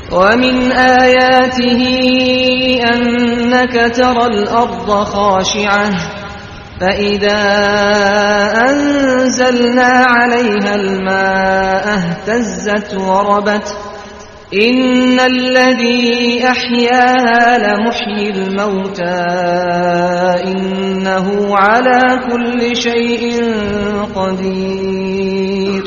ومن آياته أنك ترى الأرض خاشعة فإذا أنزلنا عليها الماء اهتزت وربت إن الذي أحياها لمحيي الموتى إنه على كل شيء قدير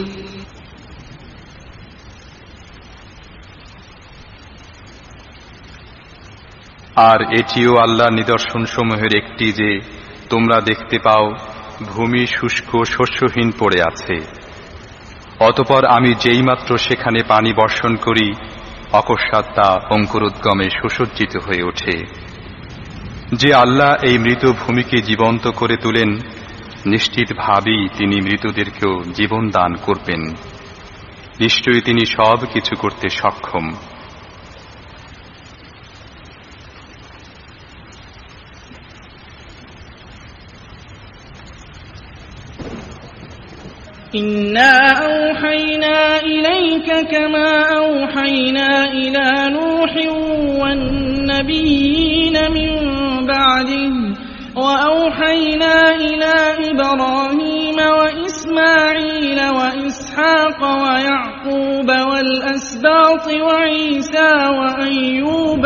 আর এটিও আল্লাহর নিদর্শনসমূহের একটি যে তোমরা দেখতে পাও ভূমি শুষ্ক শস্যহীন পড়ে আছে, অতঃপর আমি যেইমাত্র সেখানে পানি বর্ষণ করি অকস্মাৎ তা অঙ্কুরোদ্গমে সুসজ্জিত হয়ে ওঠে। যে আল্লাহ এই মৃত ভূমিকে জীবন্ত করে তোলেন, নিশ্চিতভাবেই তিনি মৃতদেরকেও জীবন দান করবেন। নিশ্চয়ই তিনি সব কিছু করতে সক্ষম। إنا أوحينا إليك كما أوحينا إلى نوح والنبيين من بعده وأوحينا إلى إبراهيم وإسماعيل وإسحاق ويعقوب والأسباط وعيسى وأيوب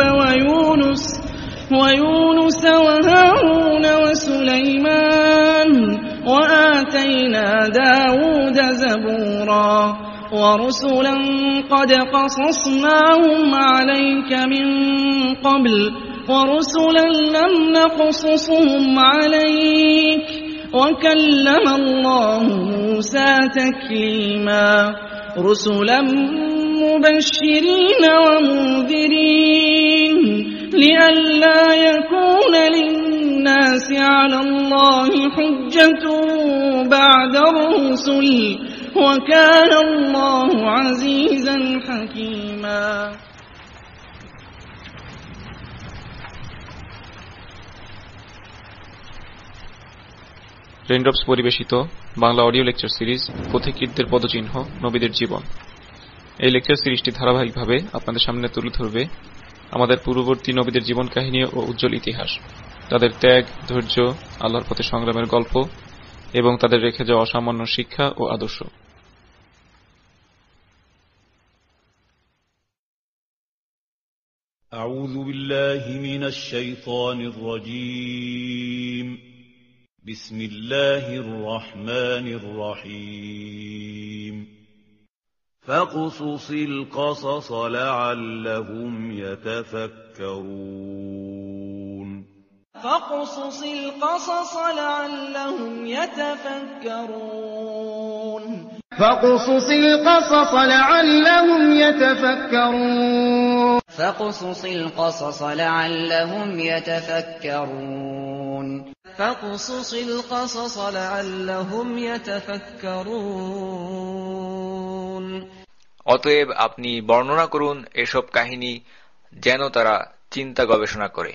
ويونس وهارون وسليمان وآتينا داود زبورا ورسلا قد قصصناهم عليك من قبل ورسلا لم نقصصهم عليك وكلم الله موسى تكليما رسلا مبشرين ومنذرين لئلا يكون للناس على الله حجة بعد الرسل وكان الله عزيزا حكيما রেইনড্রপস পরিবেশিত বাংলা অডিও লেকচার সিরিজ পথিকৃতদের পদচিহ্ন নবীদের জীবন। এই লেকচার সিরিজটি ধারাবাহিকভাবে আপনাদের সামনে তুলে ধরবে আমাদের পূর্ববর্তী নবীদের জীবন কাহিনী ও উজ্জ্বল ইতিহাস, তাদের ত্যাগ, ধৈর্য, আল্লাহর পথে সংগ্রামের গল্প এবং তাদের রেখে যাওয়া অসামান্য শিক্ষা ও আদর্শ। আউযু বিল্লাহি মিনাশ শাইতানির রাজীম। বিসমিল্লাহির রহমানির রহিম। ফাকসুসিল কসাস লাআল্লাহুম ইয়াতাফাক্কারুন। فاقصص القصص لعلهم يتفكرون فاقصص القصص لعلهم يتفكرون فاقصص القصص لعلهم يتفكرون فاقصص القصص لعلهم يتفكرون অতএব আপনি বর্ণনা করুন এসব কাহিনী যেন তারা চিন্তা গবেষণা করে।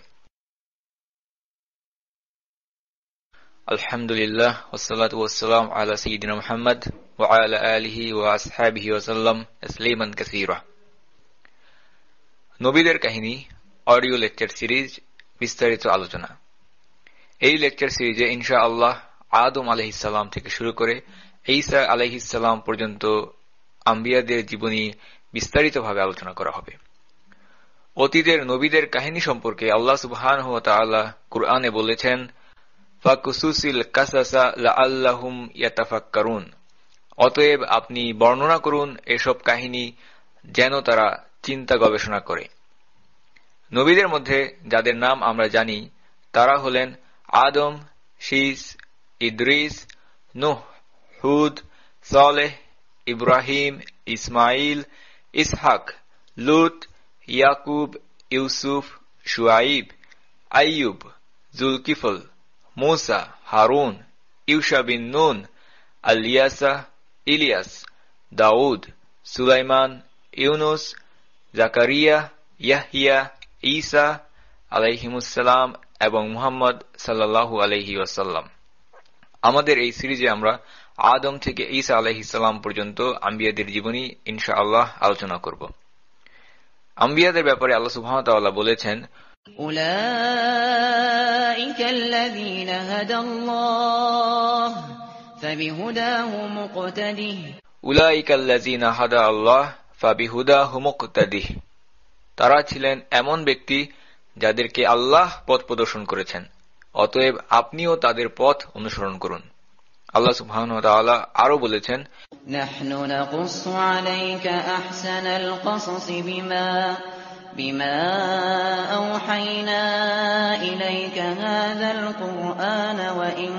আলহামদুলিল্লাহ ওয়াসসালাতু ওয়াসসালামু আলা সাইয়্যিদিনা মুহাম্মদ ওয়া আলা আলিহি ওয়া আসহাবিহি ওয়া সাল্লাম তাসলিমান কাসীরা। নবীদের কাহিনী অডিও লেকচার সিরিজ বিস্তারিত আলোচনা। এই লেকচার সিরিজে ইনশাআল্লাহ আদম আলাইহিস সালাম থেকে শুরু করে ঈসা আলাইহিস সালাম পর্যন্ত আম্বিয়াদের জীবনী বিস্তারিতভাবে আলোচনা করা হবে। অতীতের নবীদের কাহিনী সম্পর্কে আল্লাহ সুবহানাহু ওয়া তাআলা কুরআনে বলেছেন, ফাকুসুসিল কাসাসা লাআল্লাহুম ইয়াতাফাক্কারুন। অতএব আপনি বর্ণনা করুন এসব কাহিনী যেন তারা চিন্তা গবেষণা করে। নবীদের মধ্যে যাদের নাম আমরা জানি তারা হলেন আদম, শীস, ইদ্রিস, নূহ, হুদ, সালেহ, ইব্রাহিম, ইসমাইল, ইসহাক, লূত, ইয়াকুব, ইউসুফ, শুআইব, আইয়ুব, জুলকিফল, মুসা, হারুন, ইউশা বিন নুন, আলিয়াসা, ইলিয়াস, দাউদ, সুলাইমান, ইউনুস, জাকারিয়া, ইয়াহইয়া, ঈসা আলাইহিমুসসালাম এবং মুহাম্মদ সাল্লাল্লাহু আলাইহি ওয়াসাল্লাম। আমাদের এই সিরিজে আমরা আদম থেকে ঈসা আলাইহিস সালাম পর্যন্ত আম্বিয়াদের জীবনী ইনশাআল্লাহ আলোচনা করব। আম্বিয়াদের ব্যাপারে আল্লাহ সুবহানাহু ওয়া তাআলা বলেছেন, উলাইকা আল্লাযীনা হাদাল্লাহ ফাবিহুদাহু মুকতাদিহ উলাইকা আল্লাযীনা হাদা আল্লাহ ফাবিহুদাহু মুকতাদিহ। তারা ছিলেন এমন ব্যক্তি যাদেরকে আল্লাহ পথ প্রদর্শন করেছেন, অতএব আপনিও তাদের পথ অনুসরণ করুন। আল্লাহ সুবহানাহু ওয়া তাআলা আরো বলেছেন, নাহনু নাকুসসু আলাইকা আহসানাল কসস বিমা আওহাইনা ইলাইকা হাযাল কুরআন ওয়া ইন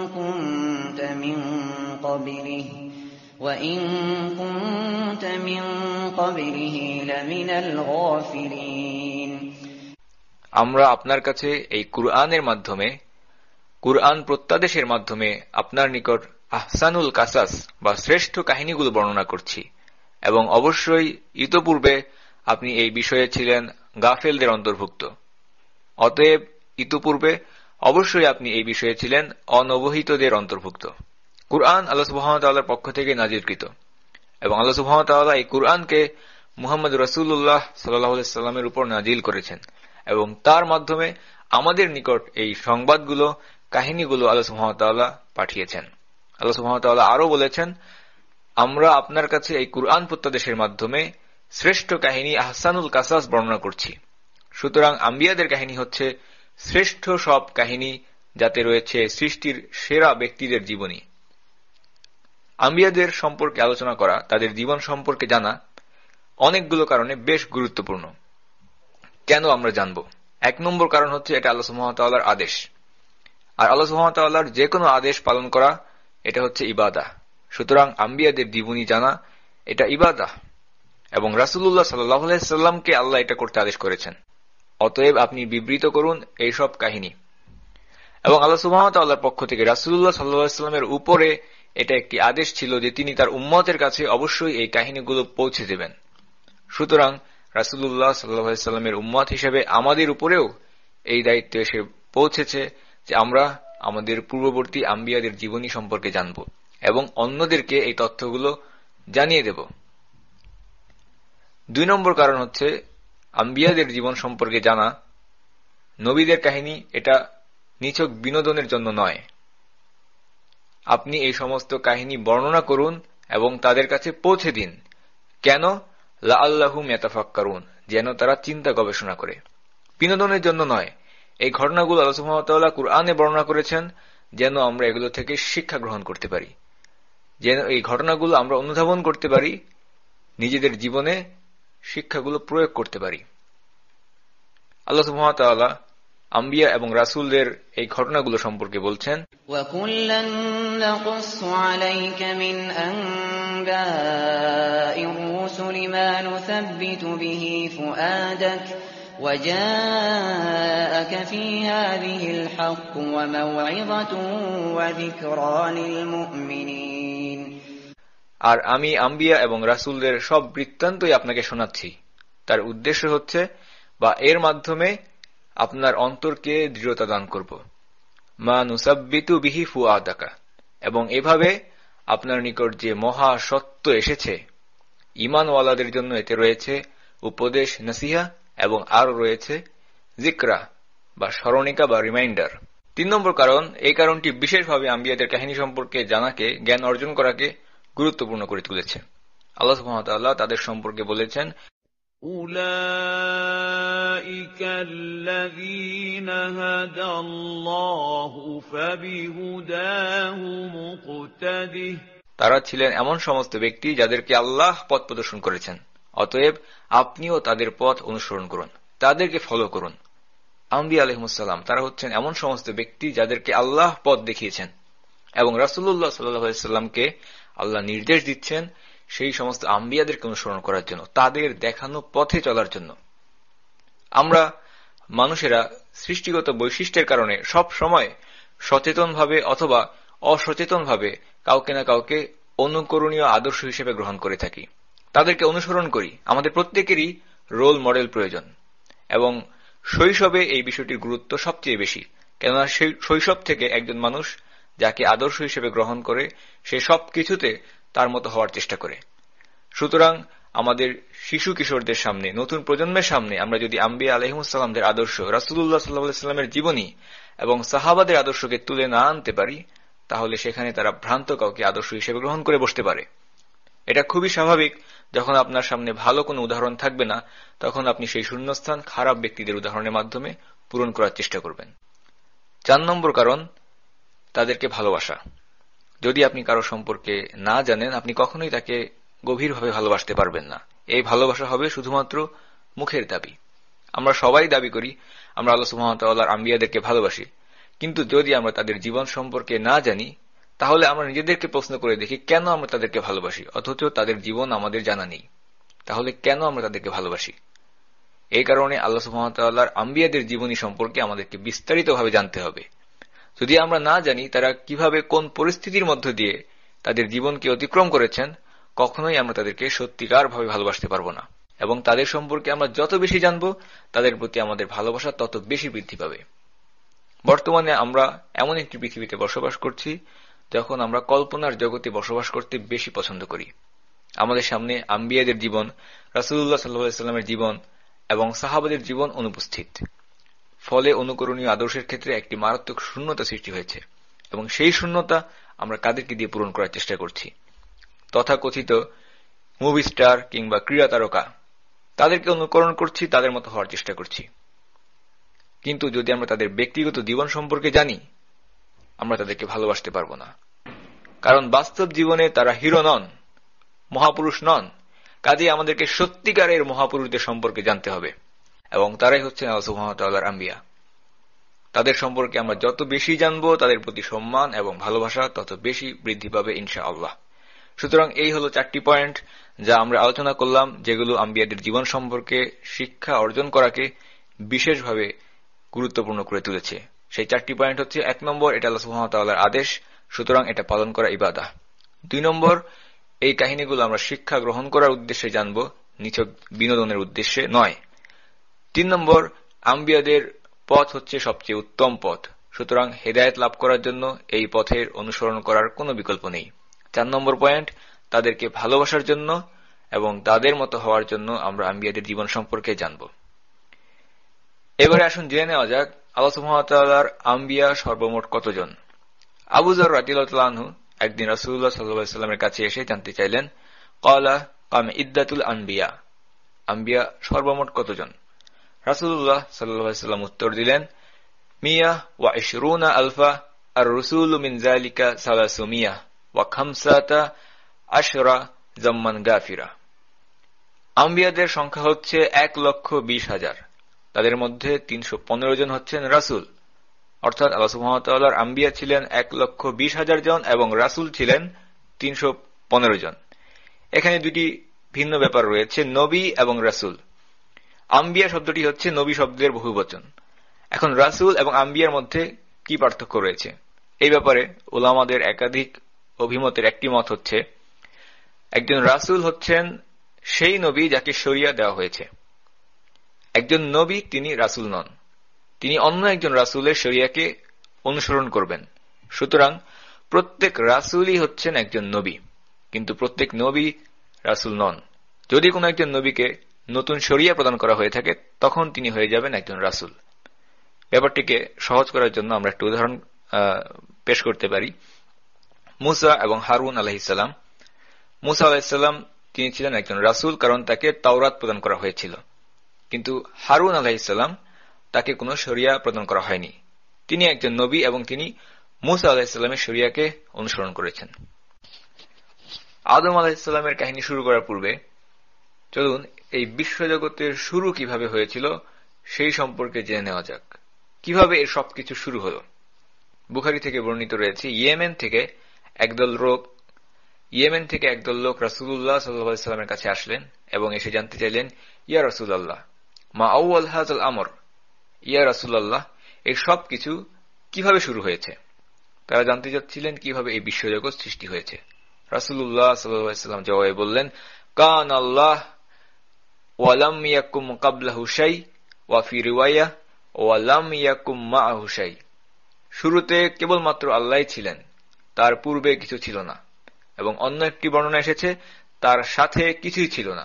কুনতা মিন ক্বাবলিহি লামিনাল গাফিলিন। আমরা আপনার কাছে এই কুরআনের মাধ্যমে, কুরআন প্রত্যাদেশের মাধ্যমে আপনার নিকট আহসানুল কাসাস বা শ্রেষ্ঠ কাহিনীগুলো বর্ণনা করছি, এবং অবশ্যই ইতোপূর্বে আপনি এই বিষয়ে ছিলেন গাফেলদের অন্তর্ভুক্ত। অতএব ইতোপূর্বে অবশ্যই আপনি এই বিষয়ে ছিলেন অনবহিতদের অন্তর্ভুক্ত। কুরআন আল্লাহ সুবহানাহু ওয়া তাআলার পক্ষ থেকে নাজিলকৃত, এবং আল্লাহ সুবহানাহু ওয়া তাআলা এই কুরআনকে মুহাম্মদ রাসূলুল্লাহ সাল্লাল্লাহু আলাইহি ওয়াসাল্লামের উপর নাজিল করেছেন, এবং তার মাধ্যমে আমাদের নিকট এই সংবাদগুলো, কাহিনীগুলো আল্লাহ সুবহানাহু ওয়া তাআলা পাঠিয়েছেন। আল্লাহ সুবহানাহু ওয়া তাআলা আরো বলেছেন, আমরা আপনার কাছে এই কুরআন প্রত্যাদেশের মাধ্যমে শ্রেষ্ঠ কাহিনী আহসানুল কাসাস বর্ণনা করছি। সুতরাং আম্বিয়াদের কাহিনী হচ্ছে শ্রেষ্ঠ সব কাহিনী, যাতে রয়েছে সৃষ্টির সেরা ব্যক্তিদের জীবনী। আম্বিয়াদের সম্পর্কে আলোচনা করা, তাদের জীবন সম্পর্কে জানা অনেকগুলো কারণে বেশ গুরুত্বপূর্ণ। কেন আমরা জানব? এক নম্বর কারণ হচ্ছে এটা আল্লাহ সুবহানাহু ওয়া তাআলার আদেশ, আর আল্লাহ সুবহানাহু ওয়া তাআলার যে কোনো আদেশ পালন করা এটা হচ্ছে ইবাদা। সুতরাং আম্বিয়াদের জীবনী জানা এটা ইবাদা, এবং রাসূলুল্লাহ সাল্লাল্লাহু আলাইহি ওয়াসাল্লামকে আল্লাহ এটা করতে আদেশ করেছেন। অতএব আপনি বিবৃত করুন এই সব কাহিনী, এবং আল্লাহ সুবহানাহু ওয়া তাআলার পক্ষ থেকে রাসূলুল্লাহ সাল্লাল্লাহু আলাইহি ওয়াসাল্লামের উপরে এটা একটি আদেশ ছিল যে তিনি তার উম্মতের কাছে অবশ্যই এই কাহিনীগুলো পৌঁছে দেবেন। সুতরাং রাসূলুল্লাহ সাল্লাল্লাহু আলাইহি ওয়াসাল্লামের উম্মত হিসেবে আমাদের উপরেও এই দায়িত্ব এসে পৌঁছেছে যে আমরা আমাদের পূর্ববর্তী আম্বিয়াদের জীবনী সম্পর্কে জানব এবং অন্যদেরকে এই তথ্যগুলো জানিয়ে দেব। 2 নম্বর কারণ হচ্ছে আম্বিয়াদের জীবন সম্পর্কে জানা, নবীদের কাহিনী এটা নিছক বিনোদনের জন্য নয়। আপনি এই সমস্ত কাহিনী বর্ণনা করুন এবং তাদের কাছে পৌঁছে দিন। কেন? লাআল্লাহুম ইয়াতাফাক্কারুন, যেন তারা চিন্তা গবেষণা করে, বিনোদনের জন্য নয়। এই ঘটনাগুলো আল্লাহ সুবহানাহু ওয়া তাআলা কুরআনে বর্ণনা করেছেন যেন আমরা এগুলো থেকে শিক্ষা গ্রহণ করতে পারি, যেন এই ঘটনাগুলো আমরা অনুধাবন করতে পারি, নিজেদের জীবনে শিক্ষাগুলো প্রয়োগ করতে পারি। আল্লাহ সুবহানাহু ওয়া তাআলা আম্বিয়া এবং রাসূলদের এই ঘটনাগুলো সম্পর্কে বলছেন, وَكُلًّا نَّقُصُّ عَلَيْكَ مِنْ أَنبَاءِ الرُّسُلِ مَا نُثَبِّتُ بِهِ فُؤَادَكَ وَجَاءَكَ فِي هَٰذِهِ الْحَقُّ وَمَوْعِظَةٌ وَذِكْرَىٰ لِلْمُؤْمِنِينَ। আর আমি আম্বিয়া এবং রাসূলদের সব বৃত্তান্তই আপনাকে শোনাচ্ছি। তার উদ্দেশ্য হচ্ছে, বা এর মাধ্যমে আপনার অন্তরকে দৃঢ়তা দান করব। মা নুসাব্বিতু বিহি ফুআদাকা, এবং এভাবে আপনার নিকট যে মহা সত্য এসেছে, ঈমানওয়ালাদের জন্য এতে রয়েছে উপদেশ, নসিহা, এবং আরো রয়েছে যিকরা বা স্মরণিকা বা রিমাইন্ডার। 3 নম্বর কারণ, এই কারণটি বিশেষভাবে আম্বিয়াদের কাহিনী সম্পর্কে জানাকে, জ্ঞান অর্জন করাকে গুরুত্বপূর্ণ করে তুলেছে। আল্লাহ সুবহানাহু ওয়া তাআলা তাদের সম্পর্কে বলেছেন, উলাইকা আল্লাযীনা হাদাল্লাহু ফাবিহুদাহু মুকতাদিহ। তারা ছিলেন এমন সমস্ত ব্যক্তি যাদেরকে আল্লাহ পথ প্রদর্শন করেছেন, অতএব আপনিও তাদের পথ অনুসরণ করুন, তাদেরকে ফলো করুন। আম্বিয়া আলাইহিমুস সালাম তারা হচ্ছেন এমন সমস্ত ব্যক্তি যাদেরকে আল্লাহ পথ দেখিয়েছেন, এবং রাসূলুল্লাহ সাল্লাল্লাহু আলাইহি ওয়াসাল্লামকে আল্লাহ নির্দেশ দিচ্ছেন সেই সমস্ত আম্বিয়াদেরকে অনুসরণ করার জন্য, তাদের দেখানো পথে চলার জন্য। আমরা মানুষেরা সৃষ্টিগত বৈশিষ্ট্যের কারণে সব সময় সচেতনভাবে অথবা অসচেতনভাবে কাউকে না কাউকে অনুকরণীয় আদর্শ হিসেবে গ্রহণ করে থাকি, তাদেরকে অনুসরণ করি। আমাদের প্রত্যেকেরই রোল মডেল প্রয়োজন, এবং শৈশবে এই বিষয়টির গুরুত্ব সবচেয়ে বেশি, কেননা শৈশব থেকে একজন মানুষ যাকে আদর্শ হিসেবে গ্রহণ করে সে সবকিছুতে তার মতো হওয়ার চেষ্টা করে। সুতরাং আমাদের শিশু কিশোরদের সামনে, নতুন প্রজন্মের সামনে আমরা যদি আম্বিয়া আলাইহিমুস সালামদের আদর্শ, রাসূলুল্লাহ সাল্লাল্লাহু আলাইহি ওয়াসাল্লামের জীবনী এবং সাহাবাদের আদর্শকে তুলে না আনতে পারি, তাহলে সেখানে তারা ভ্রান্ত কাউকে আদর্শ হিসেবে গ্রহণ করে বসতে পারে। এটা খুবই স্বাভাবিক। যখন আপনার সামনে ভালো কোনো উদাহরণ থাকবে না, তখন আপনি সেই শূন্যস্থান খারাপ ব্যক্তিদের উদাহরণের মাধ্যমে পূরণ করার চেষ্টা করবেন। 4 নম্বর কারণ, তাদেরকে ভালোবাসা। যদি আপনি কারো সম্পর্কে না জানেন, আপনি কখনোই তাকে গভীরভাবে ভালোবাসতে পারবেন না। এই ভালোবাসা হবে শুধুমাত্র মুখের দাবি। আমরা সবাই দাবি করি আমরা আল্লাহ সুবহানাহু ওয়া তাআলার আম্বিয়াদেরকে ভালোবাসি, কিন্তু যদি আমরা তাদের জীবন সম্পর্কে না জানি, তাহলে আমরা নিজেদেরকে প্রশ্ন করে দেখি কেন আমরা তাদেরকে ভালোবাসি, অথচ তাদের জীবন আমাদের জানা নেই। তাহলে কেন আমরা তাদেরকে ভালোবাসি? এই কারণে আল্লাহ সুবহানাহু ওয়া তাআলার আম্বিয়াদের জীবনী সম্পর্কে আমাদেরকে বিস্তারিতভাবে জানতে হবে। যদি আমরা না জানি তারা কিভাবে কোন পরিস্থিতির মধ্য দিয়ে তাদের জীবনকে অতিক্রম করেছেন, কখনোই আমরা তাদেরকে সত্যিকারভাবে ভালোবাসতে পারব না। এবং তাদের সম্পর্কে আমরা যত বেশি জানব, তাদের প্রতি আমাদের ভালোবাসা তত বেশি বৃদ্ধি পাবে। বর্তমানে আমরা এমন একটি পৃথিবীতে বসবাস করছি যখন আমরা কল্পনার জগতে বসবাস করতে বেশি পছন্দ করি। আমাদের সামনে আম্বিয়াদের জীবন, রাসূলুল্লাহ সাল্লাল্লাহু আলাইহি ওয়াসাল্লামের জীবন এবং সাহাবাদের জীবন অনুপস্থিত। ফলে অনুকরণীয় আদর্শের ক্ষেত্রে একটি মারাত্মক শূন্যতা সৃষ্টি হয়েছে, এবং সেই শূন্যতা আমরা কাদেরকে দিয়ে পূরণ করার চেষ্টা করছি? তথাকথিত মুভি স্টার কিংবা ক্রীড়া তারকা, তাদেরকে অনুকরণ করছি, তাদের মতো হওয়ার চেষ্টা করছি। কিন্তু যদি আমরা তাদের ব্যক্তিগত জীবন সম্পর্কে জানি, আমরা তাদেরকে ভালোবাসতে পারব না। কারণ বাস্তব জীবনে তারা হিরো নন, মহাপুরুষ নন। কাজেই আমাদেরকে সত্যিকারের মহাপুরুষদের সম্পর্কে জানতে হবে, এবং তারাই হচ্ছেন আল্লাহ সুবহানাহু ওয়া তাআলার আম্বিয়া। তাদের সম্পর্কে আমরা যত বেশি জানব, তাদের প্রতি সম্মান এবং ভালোবাসা তত বেশি বৃদ্ধি পাবে ইনশাআল্লাহ। সুতরাং এই হলো 4টি পয়েন্ট যা আমরা আলোচনা করলাম, যেগুলো আম্বিয়াদের জীবন সম্পর্কে শিক্ষা অর্জন করাকে বিশেষভাবে গুরুত্বপূর্ণ করে তুলেছে। সেই 4টি পয়েন্ট হচ্ছে: 1 নম্বর, এটা আল্লাহ সুবহানাহু ওয়া তাআলার আদেশ, সুতরাং এটা পালন করা ইবাদত। 2 নম্বর, এই কাহিনীগুলো আমরা শিক্ষা গ্রহণ করার উদ্দেশ্যে জানব, নিছক বিনোদনের উদ্দেশ্যে নয়। 3 নম্বর, আম্বিয়াদের পথ হচ্ছে সবচেয়ে উত্তম পথ, সুতরাং হেদায়েত লাভ করার জন্য এই পথের অনুসরণ করার কোনো বিকল্প নেই। 4 নম্বর পয়েন্ট, তাদেরকে ভালোবাসার জন্য এবং তাদের মতো হওয়ার জন্য আমরা আম্বিয়াদের জীবন সম্পর্কে জানব। এবারে আসুন জেনে নেওয়া যাক আল্লাহ সুবহানাহু ওয়া তাআলার আম্বিয়া সর্বমোট কতজন। আবু যর রাদিয়াল্লাহু তাআলা আনহু একদিন রাসূলুল্লাহ সাল্লাল্লাহু আলাইহি ওয়াসাল্লামের কাছে এসে জানতে চাইলেন, ক্বালা কাম ইদ্দাতুল আনবিয়া, আম্বিয়া সর্বমোট কতজন? রাসূলুল্লাহ সাল্লাল্লাহু আলাইহি ওয়াসাল্লাম উত্তর দিলেন, 120 আলফা আর রাসূলু মিন যালিকা 300 ওয়া 15 জাম্মান গাফিরা। আম্বিয়াদের সংখ্যা হচ্ছে 1,20,000। তাদের মধ্যে 315 জন হচ্ছেন রাসূল, অর্থাৎ আল্লাহ সুবহানাহু ওয়া তাআলার আম্বিয়া ছিলেন 1,20,000 জন এবং রাসূল ছিলেন 315 জন। এখানে দুটি ভিন্ন ব্যাপার রয়েছে, নবী এবং রাসূল। আম্বিয়া শব্দটি হচ্ছে নবী শব্দের বহুবচন। এখন রাসূল এবং আম্বিয়ার মধ্যে কি পার্থক্য রয়েছে? এই ব্যাপারে উলামাদের একাধিক অভিমতের একটি মত হচ্ছে, একজন রাসূল হচ্ছেন সেই নবী যাকে শরিয়া দেওয়া হয়েছে। একজন নবী তিনি রাসূল নন, তিনি অন্য একজন রাসূলের শরিয়াকে অনুসরণ করবেন। সুতরাং প্রত্যেক রাসূলই হচ্ছেন একজন নবী, কিন্তু প্রত্যেক নবী রাসূল নন। যদি কোনো একজন নবীকে নতুন শরিয়া প্রদান করা হয়ে থাকে, তখন তিনি হয়ে যাবেন একজন রাসূল। ব্যাপারটিকে সহজ করার জন্য আমরা একটা উদাহরণ পেশ করতে পারি। মুসা এবং হারুন আলাইহিস সালাম। মুসা আলাইহিস সালাম তিনি ছিলেন একজন রাসূল, কারণ তাকে তাওরাত প্রদান করা হয়েছিল, কিন্তু হারুন আলাইহিস সালাম তাকে কোনো শরিয়া প্রদান করা হয়নি। তিনি একজন নবী এবং তিনি মুসা আলাইহিস সালামের শরিয়াকে অনুসরণ করেছেন। আদম আলাইহিস সালামের কাহিনী শুরু করার পূর্বে চলুন এই বিশ্বজগতের শুরু কিভাবে হয়েছিল সেই সম্পর্কে জেনে নেওয়া যাক। কিভাবে এর সবকিছু শুরু হলো? বুখারী থেকে বর্ণিত রয়েছে, ইয়েমেন থেকে একদল লোক রাসূলুল্লাহ সাল্লাল্লাহু আলাইহি ওয়াসাল্লামের কাছে আসলেন এবং এসে জানতে চাইলেন, ইয়া রাসূলুল্লাহ, মা আউয়াল হাযাল আমর, ইয়া রাসূলুল্লাহ, এই সব কিছু কিভাবে শুরু হয়েছে? তারা জানতে চাচ্ছিলেন কিভাবে এই বিশ্বজগৎ সৃষ্টি হয়েছে। রাসূলুল্লাহ সাল্লাল্লাহু আলাইহি ওয়াসাল্লাম জবাবে বললেন, কান আল্লাহ ওয়া লাম ইয়াকুম ক্বাবলাহু শাই ওয়া ফি রিওয়ায়া ওয়া লাম ইয়াকুম মাআহু শাই। শুরুতে কেবলমাত্র আল্লাহই ছিলেন, তার পূর্বে কিছু ছিল না, এবং অন্য একটি বর্ণনা এসেছে তার সাথে কিছুই ছিল না।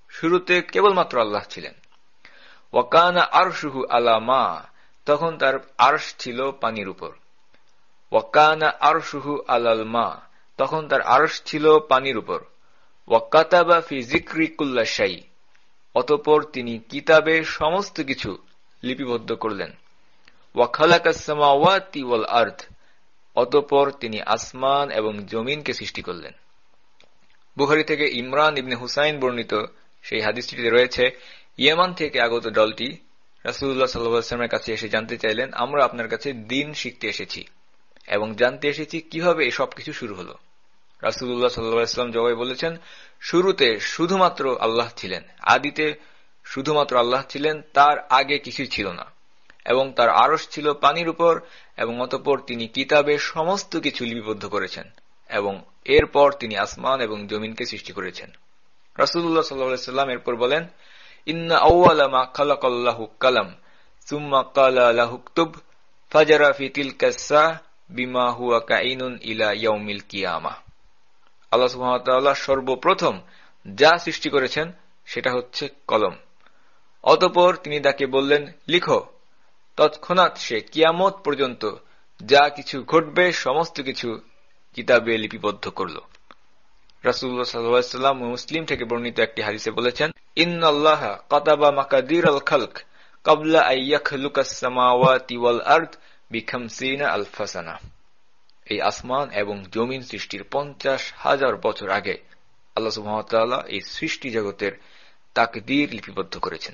শুরুতে কেবলমাত্র আল্লাহ ছিলেন। ওয়াকানা আরশুহু আলা মা, তখন তার আরশ ছিল পানির উপর। ওয়াকানা আরশুহু আলাল মা, তখন তার আরশ ছিল পানির উপর। ওয়াকাতাবা ফি যিকরি কুল্লা শাই, অতঃপর তিনি কিতাবে সমস্ত কিছু লিপিবদ্ধ করলেন। ওয়া খালাকাস সামাওয়াতি ওয়াল আরদ, অতঃপর তিনি আসমান এবং জমিনকে সৃষ্টি করলেন। বুখারী থেকে ইমরান ইবনে হুসাইন বর্ণিত সেই হাদিসটিতে রয়েছে, ইয়েমান থেকে আগত দলটি রাসূলুল্লাহ সাল্লাল্লাহু আলাইহি ওয়াসাল্লামের কাছে এসে জানতে চাইলেন, আমরা আপনার কাছে দ্বীন শিখতে এসেছি এবং জানতে এসেছি কিভাবে এই সবকিছু শুরু হলো। রাসূলুল্লাহ সাল্লাল্লাহু আলাইহি ওয়াসাল্লাম জবাবে বলেছেন, শুরুতে শুধুমাত্র আল্লাহ ছিলেন, আদিতে শুধুমাত্র আল্লাহ ছিলেন, তার আগে কিছুই ছিল না, এবং তার আরশ ছিল পানির উপর, এবং অতঃপর তিনি কিতাবে সমস্ত কিছু লিপিবদ্ধ করেছেন, এবং এরপর তিনি আসমান এবং জমিনকে সৃষ্টি করেছেন। রাসূলুল্লাহ সাল্লাল্লাহু আলাইহি ওয়াসাল্লাম এরপর বলেন, ইন্না আউওয়ালা মা খালাকাল্লাহু কালাম সুম্মা ক্বালা লাহু উকতুব ফাজারা ফি তিলকাস সা বিমা হুয়া কাইনুন ইলা ইয়াউমিল কিয়ামাহ। আল্লাহ সুবহানাহু ওয়া তাআলা সর্বপ্রথম যা সৃষ্টি করেছেন সেটা হচ্ছে কলম। অতঃপর তিনি তাকে বললেন, লিখো। তৎক্ষণাৎ সে কিয়ামত পর্যন্ত যা কিছু ঘটবে সমস্ত কিছু কিতাবে লিপিবদ্ধ করল। রাসূলুল্লাহ সাল্লাল্লাহু আলাইহি ওয়াসাল্লাম মুসলিম থেকে বর্ণিত একটি হাদিসে বলেছেন, ইন্নাল্লাহা কাতাবা মাকাদিরাল খালক ক্বাবলা আন ইয়াখলুকাস সামাওয়াতি ওয়াল আরদ বি50 আলফ সানা। এই আসমান এবং জমিন সৃষ্টির 50,000 বছর আগে আল্লাহ সুবহানাহু ওয়া তাআলা এই সৃষ্টি জগতের তাকদীর লিপিবদ্ধ করেছেন।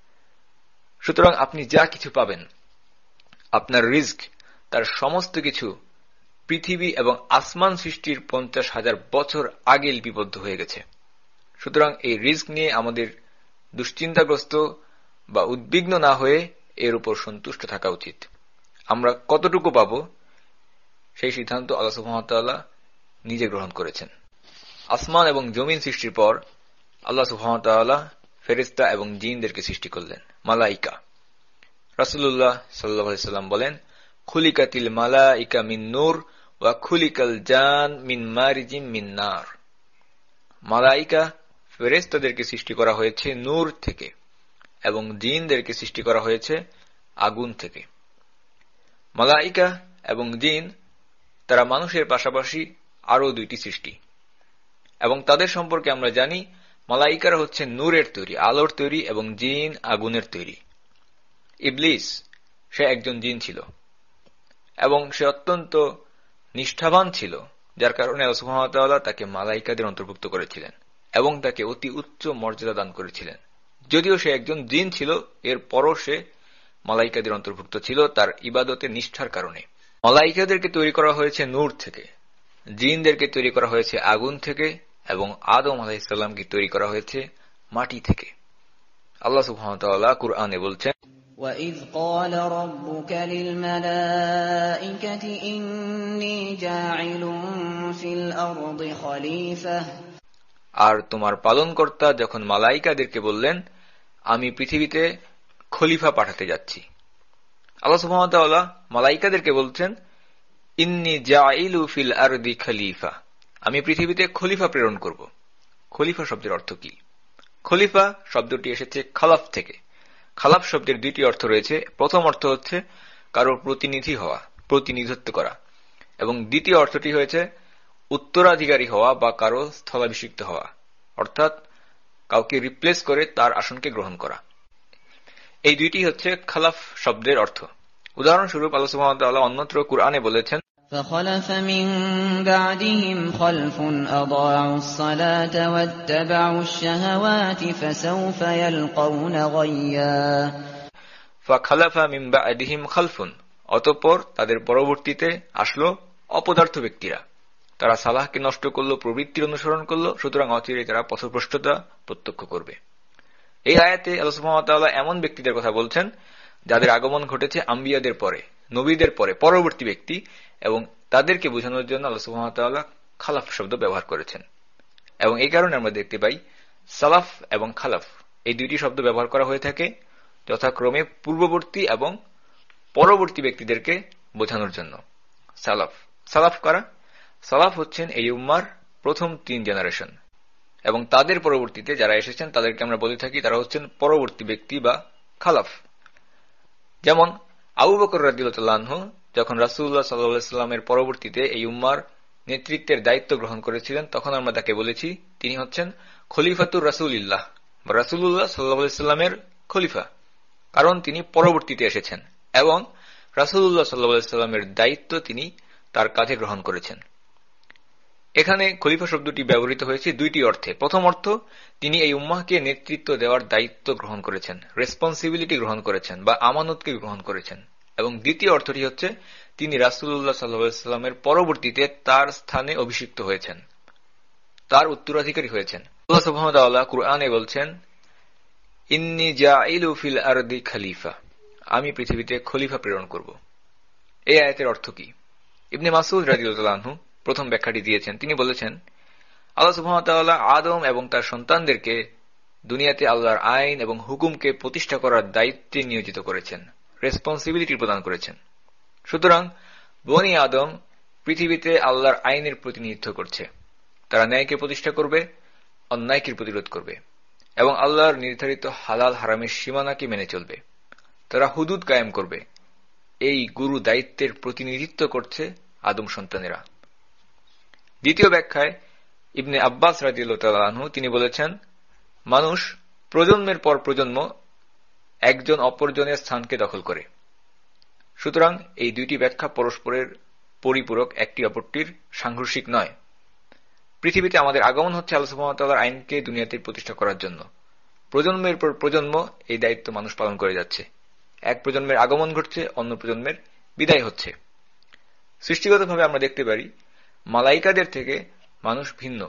সুতরাং আপনি যা কিছু পাবেন, আপনার রিজক, তার সমস্ত কিছু পৃথিবী এবং আসমান সৃষ্টির 50,000 বছর আগে লিপিবদ্ধ হয়ে গেছে। সুতরাং এই রিজক নিয়ে আমাদের দুশ্চিন্তাগ্রস্ত বা উদ্বিগ্ন না হয়ে এর উপর সন্তুষ্ট থাকা উচিত। আমরা কতটুকু পাব সেই সিদ্ধান্ত আল্লাহ সুবহানাহু ওয়া তাআলা নিজে গ্রহণ করেছেন। আসমান এবং জমিন সৃষ্টির পর আল্লাহ সুবহানাহু ওয়া তাআলা ফেরেশতা এবং জিনদেরকে সৃষ্টি করলেন, মালাইকা। রাসূলুল্লাহ সাল্লাল্লাহু আলাইহি ওয়াসাল্লাম বলেন, খুলিকাতিল মালাইকা মিন নূর ওয়া খুলিকাল জান মিন মারিজিম মিন নার। মালাইকা ফেরেশতাদেরকে সৃষ্টি করা হয়েছে নূর থেকে এবং জিনদেরকে সৃষ্টি করা হয়েছে আগুন থেকে। মালাইকা এবং জিন তারা মানুষের পাশাপাশি আরো দুইটি সৃষ্টি, এবং তাদের সম্পর্কে আমরা জানি মালাইকারা হচ্ছে নূরের তৈরি, আলোর তৈরি, এবং জিন আগুনের তৈরি। ইবলিস সে একজন জিন ছিল এবং সে অত্যন্ত নিষ্ঠাবান ছিল, যার কারণে আল্লাহ সুবহানাহু ওয়া তাআলা তাকে মালাইকাদের অন্তর্ভুক্ত করেছিলেন এবং তাকে অতি উচ্চ মর্যাদা দান করেছিলেন। যদিও সে একজন জিন ছিল, এর পরও সে মালাইকাদের অন্তর্ভুক্ত ছিল তার ইবাদতে নিষ্ঠার কারণে। মালাইকাদেরকে তৈরি করা হয়েছে নূর থেকে, জিনদেরকে তৈরি করা হয়েছে আগুন থেকে, এবং আদম আলাইহিস সালামকে তৈরি করা হয়েছে মাটি থেকে। আল্লাহ সুবহানাহু ওয়া তাআলা কুরআনে বলছেন, وَإِذْ قَالَ رَبُّكَ لِلْمَلَائِكَةِ إِنِّي جَاعِلٌ فِي الْأَرْضِ خَلِيفَةً। আর তোমার পালনকর্তা যখন মালাইকাদেরকে বললেন, আমি পৃথিবীতে খলিফা পাঠাতে যাচ্ছি। আল্লাহ সুবহানাহু ওয়া তাআলা মালাইকাদেরকে বলছেন, ইন্নী জাইলু ফিল আরদি খলিফা, আমি পৃথিবীতে খলিফা প্রেরণ করব। খলিফা শব্দের অর্থ কি? খলিফা শব্দটি এসেছে খালাফ থেকে। খালাফ শব্দের দুইটি অর্থ রয়েছে। প্রথম অর্থ হচ্ছে কারোর প্রতিনিধি হওয়া, প্রতিনিধিত্ব করা, এবং দ্বিতীয় অর্থটি হয়েছে উত্তরাধিকারী হওয়া বা কারো স্থলাভিষিক্ত হওয়া, অর্থাৎ কাউকে রিপ্লেস করে তার আসনকে গ্রহণ করা। এই দুইটি হচ্ছে খালাফ শব্দের অর্থ। উদাহরণস্বরূপ আল্লাহ সুবহানাহু ওয়া তাআলা অন্যত্র কুরআনে বলেছেন, فَخَلَفَ مِن بَعْدِهِمْ خَلْفٌ أَضَاعُوا الصَّلَاةَ وَاتَّبَعُوا الشَّهَوَاتِ فَسَوْفَ يَلْقَوْنَ غَيًّا। فَخَلَفَ مِن بَعْدِهِمْ خَلْفٌ, অতঃপর তাদের পরবর্তীতে আসলো অপদার্থ ব্যক্তিরা, তারা সালাহকে নষ্ট করলো, প্রবৃত্তির অনুসরণ করলো, সুতরাং অচিরেই তারা পথভ্রষ্টতা প্রত্যক্ষ করবে। এই আয়াতে আল্লাহ সুবহানাহু ওয়া তাআলা এমন ব্যক্তিদের কথা বলছেন যাদের আগমন ঘটেছে আম্বিয়াদের পরে, নবীদের পরে, পরবর্তী ব্যক্তি, এবং তাদেরকে বোঝানোর জন্য আল্লাহ সুবহানাহু ওয়া তাআলা খালাফ শব্দ ব্যবহার করেছেন। এবং এই কারণে আমরা দেখতে পাই সালাফ এবং খালাফ এই দুইটি শব্দ ব্যবহার করা হয়ে থাকে যথাক্রমে পূর্ববর্তী এবং পরবর্তী ব্যক্তিদেরকে বোঝানোর জন্য। সালাফ কারা? সালাফ হচ্ছেন এই উম্মার প্রথম 3 জেনারেশন, এবং তাদের পরবর্তীতে যারা এসেছেন তাদেরকে আমরা বলে থাকি তারা হচ্ছেন পরবর্তী ব্যক্তি বা খালাফ। যেমন আবু বকর রাদিয়াল্লাহু আনহু যখন রাসূলুল্লাহ সাল্লাল্লাহু আলাইহি ওয়াসাল্লামের পরবর্তীতে এই উম্মার নেতৃত্বের দায়িত্ব গ্রহণ করেছিলেন, তখন আমরা তাকে বলেছি তিনি হচ্ছেন খলিফাতুর রাসূলিল্লাহ বা রাসূলুল্লাহ সাল্লাল্লাহু আলাইহি ওয়াসাল্লামের খলিফা, কারণ তিনি পরবর্তীতে এসেছেন এবং রাসূলুল্লাহ সাল্লাল্লাহু আলাইহি ওয়াসাল্লামের দায়িত্ব তিনি তার কাঁধে গ্রহণ করেছেন। এখানে খলিফা শব্দটি ব্যবহৃত হয়েছে দুইটি অর্থে। প্রথম অর্থ, তিনি এই উম্মাহকে নেতৃত্ব দেওয়ার দায়িত্ব গ্রহণ করেছেন, রেসপন্সিবিলিটি গ্রহণ করেছেন বা আমানতকে গ্রহণ করেছেন। এবং দ্বিতীয় অর্থটি হচ্ছে তিনি রাসূলুল্লাহ সাল্লাল্লাহু আলাইহি ওয়াসাল্লামের পরবর্তীতে তার স্থানে অভিষিক্ত হয়েছেন, তার উত্তরাধিকারী হয়েছেন। আল্লাহ সুবহানাহু ওয়া তাআলা কুরআনে বলছেন, ইন্নী জাইলু ফিল আরদি খলিফা, আমি পৃথিবীতে খলিফা প্রেরণ করব। এই আয়াতের অর্থ কি? ইবনে মাসউদ রাদিয়াল্লাহু আনহু প্রথম ব্যাখ্যাটি দিয়েছেন। তিনি বলেছেন, আল্লাহ সুবহানাহু ওয়া তাআলা আদম এবং তার সন্তানদেরকে দুনিয়াতে আল্লাহর আইন এবং হুকুমকে প্রতিষ্ঠা করার দায়িত্বে নিয়োজিত করেছেন, রেসপন্সিবিলিটি প্রদান করেছেন। সুতরাং বনি আদম পৃথিবীতে আল্লাহর আইনের প্রতিনিধিত্ব করছে। তারা ন্যায়কে প্রতিষ্ঠা করবে, অন্যায়কে প্রতিরোধ করবে এবং আল্লাহর নির্ধারিত হালাল হারামের সীমানাকে মেনে চলবে। তারা হুদুদ কায়েম করবে। এই গুরু দায়িত্বের প্রতিনিধিত্ব করছে আদম সন্তানেরা। দ্বিতীয় ব্যাখ্যায় ইবনে আব্বাস রাদিয়াল্লাহু তাআলা আনহু তিনি বলেছেন, মানুষ প্রজন্মের পর প্রজন্ম একজন অপরজনের স্থানকে দখল করে। সুতরাং এই দুইটি ব্যাখ্যা পরস্পরের পরিপূরক, একটি অপরটির সাংঘর্ষিক নয়। পৃথিবীতে আমাদের আগমন হচ্ছে আল্লাহ সুবহানাহু ওয়া তাআলার আইনকে দুনিয়াতে প্রতিষ্ঠা করার জন্য। প্রজন্মের পর প্রজন্ম এই দায়িত্ব মানুষ পালন করে যাচ্ছে। এক প্রজন্মের আগমন ঘটছে, অন্য প্রজন্মের বিদায় হচ্ছে। সৃষ্টিগতভাবে আমরা দেখতে পারি মালাইকাদের থেকে মানুষ ভিন্ন।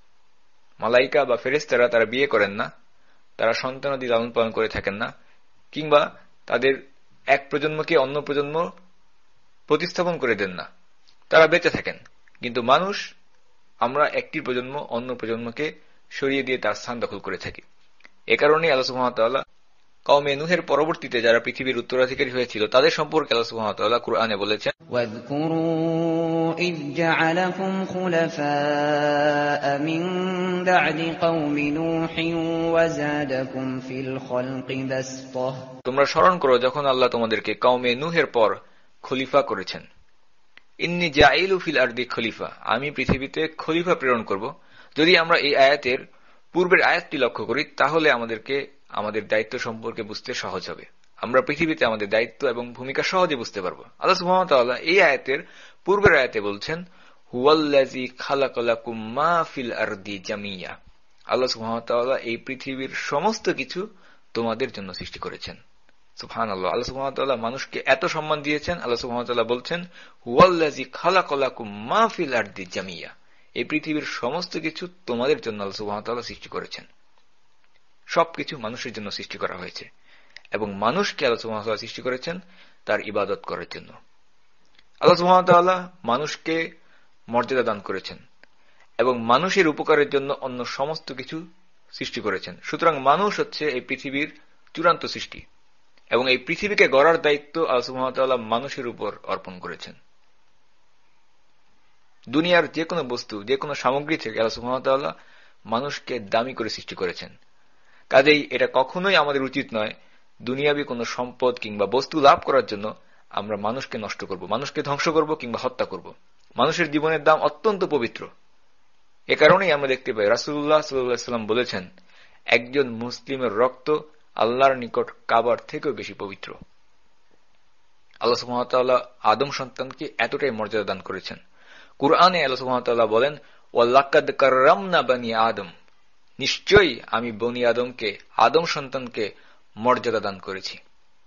মালাইকা বা ফেরেশতারা তারা বিয়ে করেন না, তারা সন্তানাদি লালন পালন করে থাকেন না, কিংবা তাদের এক প্রজন্মকে অন্য প্রজন্ম প্রতিস্থাপন করে দেন না, তারা বেঁচে থাকেন। কিন্তু মানুষ, আমরা একটি প্রজন্ম অন্য প্রজন্মকে সরিয়ে দিয়ে তার স্থান দখল করে থাকি। এ কারণেই আল্লাহ সুবহানাহু ওয়া তাআলা কওমে নূহের পরবর্তীতে যারা পৃথিবীর উত্তরাধিকারী হয়েছিল তাদের সম্পর্কে আল্লাহ সুবহানাহু ওয়া তাআলা কুরআনে বলেছেন, ওয়াযকুরু ইয জা'আলাকুম খুলাফা'a মিন বা'দি কওমি নূহিন ওয়া যাদাকুম ফিল খালকি বাসতাহ। তোমরা স্মরণ করো যখন আল্লাহ তোমাদেরকে কওমে নূহের পর খলিফা করেছেন। ইন্নী জাইলু ফিল আরদি খলিফা, আমি পৃথিবীতে খলিফা প্রেরণ করব। যদি আমরা এই আয়াতের পূর্বের আয়াতটি লক্ষ্য করি তাহলে আমাদেরকে আমাদের দায়িত্ব সম্পর্কে বুঝতে সহজ হবে। আমরা পৃথিবীতে আমাদের দায়িত্ব এবং ভূমিকা সহজে বুঝতে পারব। আল্লাহ সুবহানাহু ওয়া তাআলা এই আয়াতের পূর্বের আয়াতে বলছেন, হুয়াল্লাযী খালাকা লাকুম মা ফিল আরদি জামিয়া, আল্লাহ সুবহানাহু ওয়া তাআলা এই পৃথিবীর সমস্ত কিছু তোমাদের জন্য সৃষ্টি করেছেন। সুবহানাল্লাহ, আল্লাহ সুবহানাহু ওয়া তাআলা মানুষকে এত সম্মান দিয়েছেন। আল্লাহ সুবহানাহু ওয়া তাআলা বলছেন, হুয়াল্লাযী খালাকা লাকুম মা ফিল আরদি জামিয়া, এই পৃথিবীর সমস্ত কিছু তোমাদের জন্য আল্লাহ সুবহানাহু ওয়া তাআলা সৃষ্টি করেছেন। সবকিছু মানুষের জন্য সৃষ্টি করা হয়েছে এবং মানুষকে আল্লাহ সুবহানাহু ওয়া তাআলা সৃষ্টি করেছেন তার ইবাদত করার জন্য। আল্লাহ সুবহানাহু ওয়া তাআলা মানুষকে মর্যাদা দান করেছেন এবং মানুষের উপকারের জন্য অন্য সমস্ত কিছু সৃষ্টি করেছেন। সুতরাং মানুষ হচ্ছে এই পৃথিবীর চূড়ান্ত সৃষ্টি এবং এই পৃথিবীকে গড়ার দায়িত্ব আল্লাহ সুবহানাহু ওয়া তাআলা মানুষের উপর অর্পণ করেছেন। দুনিয়ার যে কোনো বস্তু, যে কোনো সামগ্রী থেকে আল্লাহ সুবহানাহু ওয়া তাআলা মানুষকে দামি করে সৃষ্টি করেছেন। কাজেই এটা কখনোই আমাদের উচিত নয় দুনিয়াবি কোনো সম্পদ কিংবা বস্তু লাভ করার জন্য আমরা মানুষকে নষ্ট করব, মানুষকে ধ্বংস করব কিংবা হত্যা করব। মানুষের জীবনের দাম অত্যন্ত পবিত্র। এ কারণেই আমরা দেখতে পাই রাসূলুল্লাহ সাল্লাল্লাহু আলাইহি ওয়াসাল্লাম বলেছেন, একজন মুসলিমের রক্ত আল্লাহর নিকট কাবার থেকেও বেশি পবিত্র। আল্লাহ সুবহানাহু ওয়া তাআলা আদম সন্তানকে এতটাই মর্যাদা দান করেছেন। কুরআনে আল্লাহ সুবহানাহু ওয়া তাআলা বলেন, ওয়ালাকাদ কাররামনা বানি আদম, নিশ্চয়ই আমি বনি আদমকে, আদম সন্তানকে মর্যাদা দান করেছি।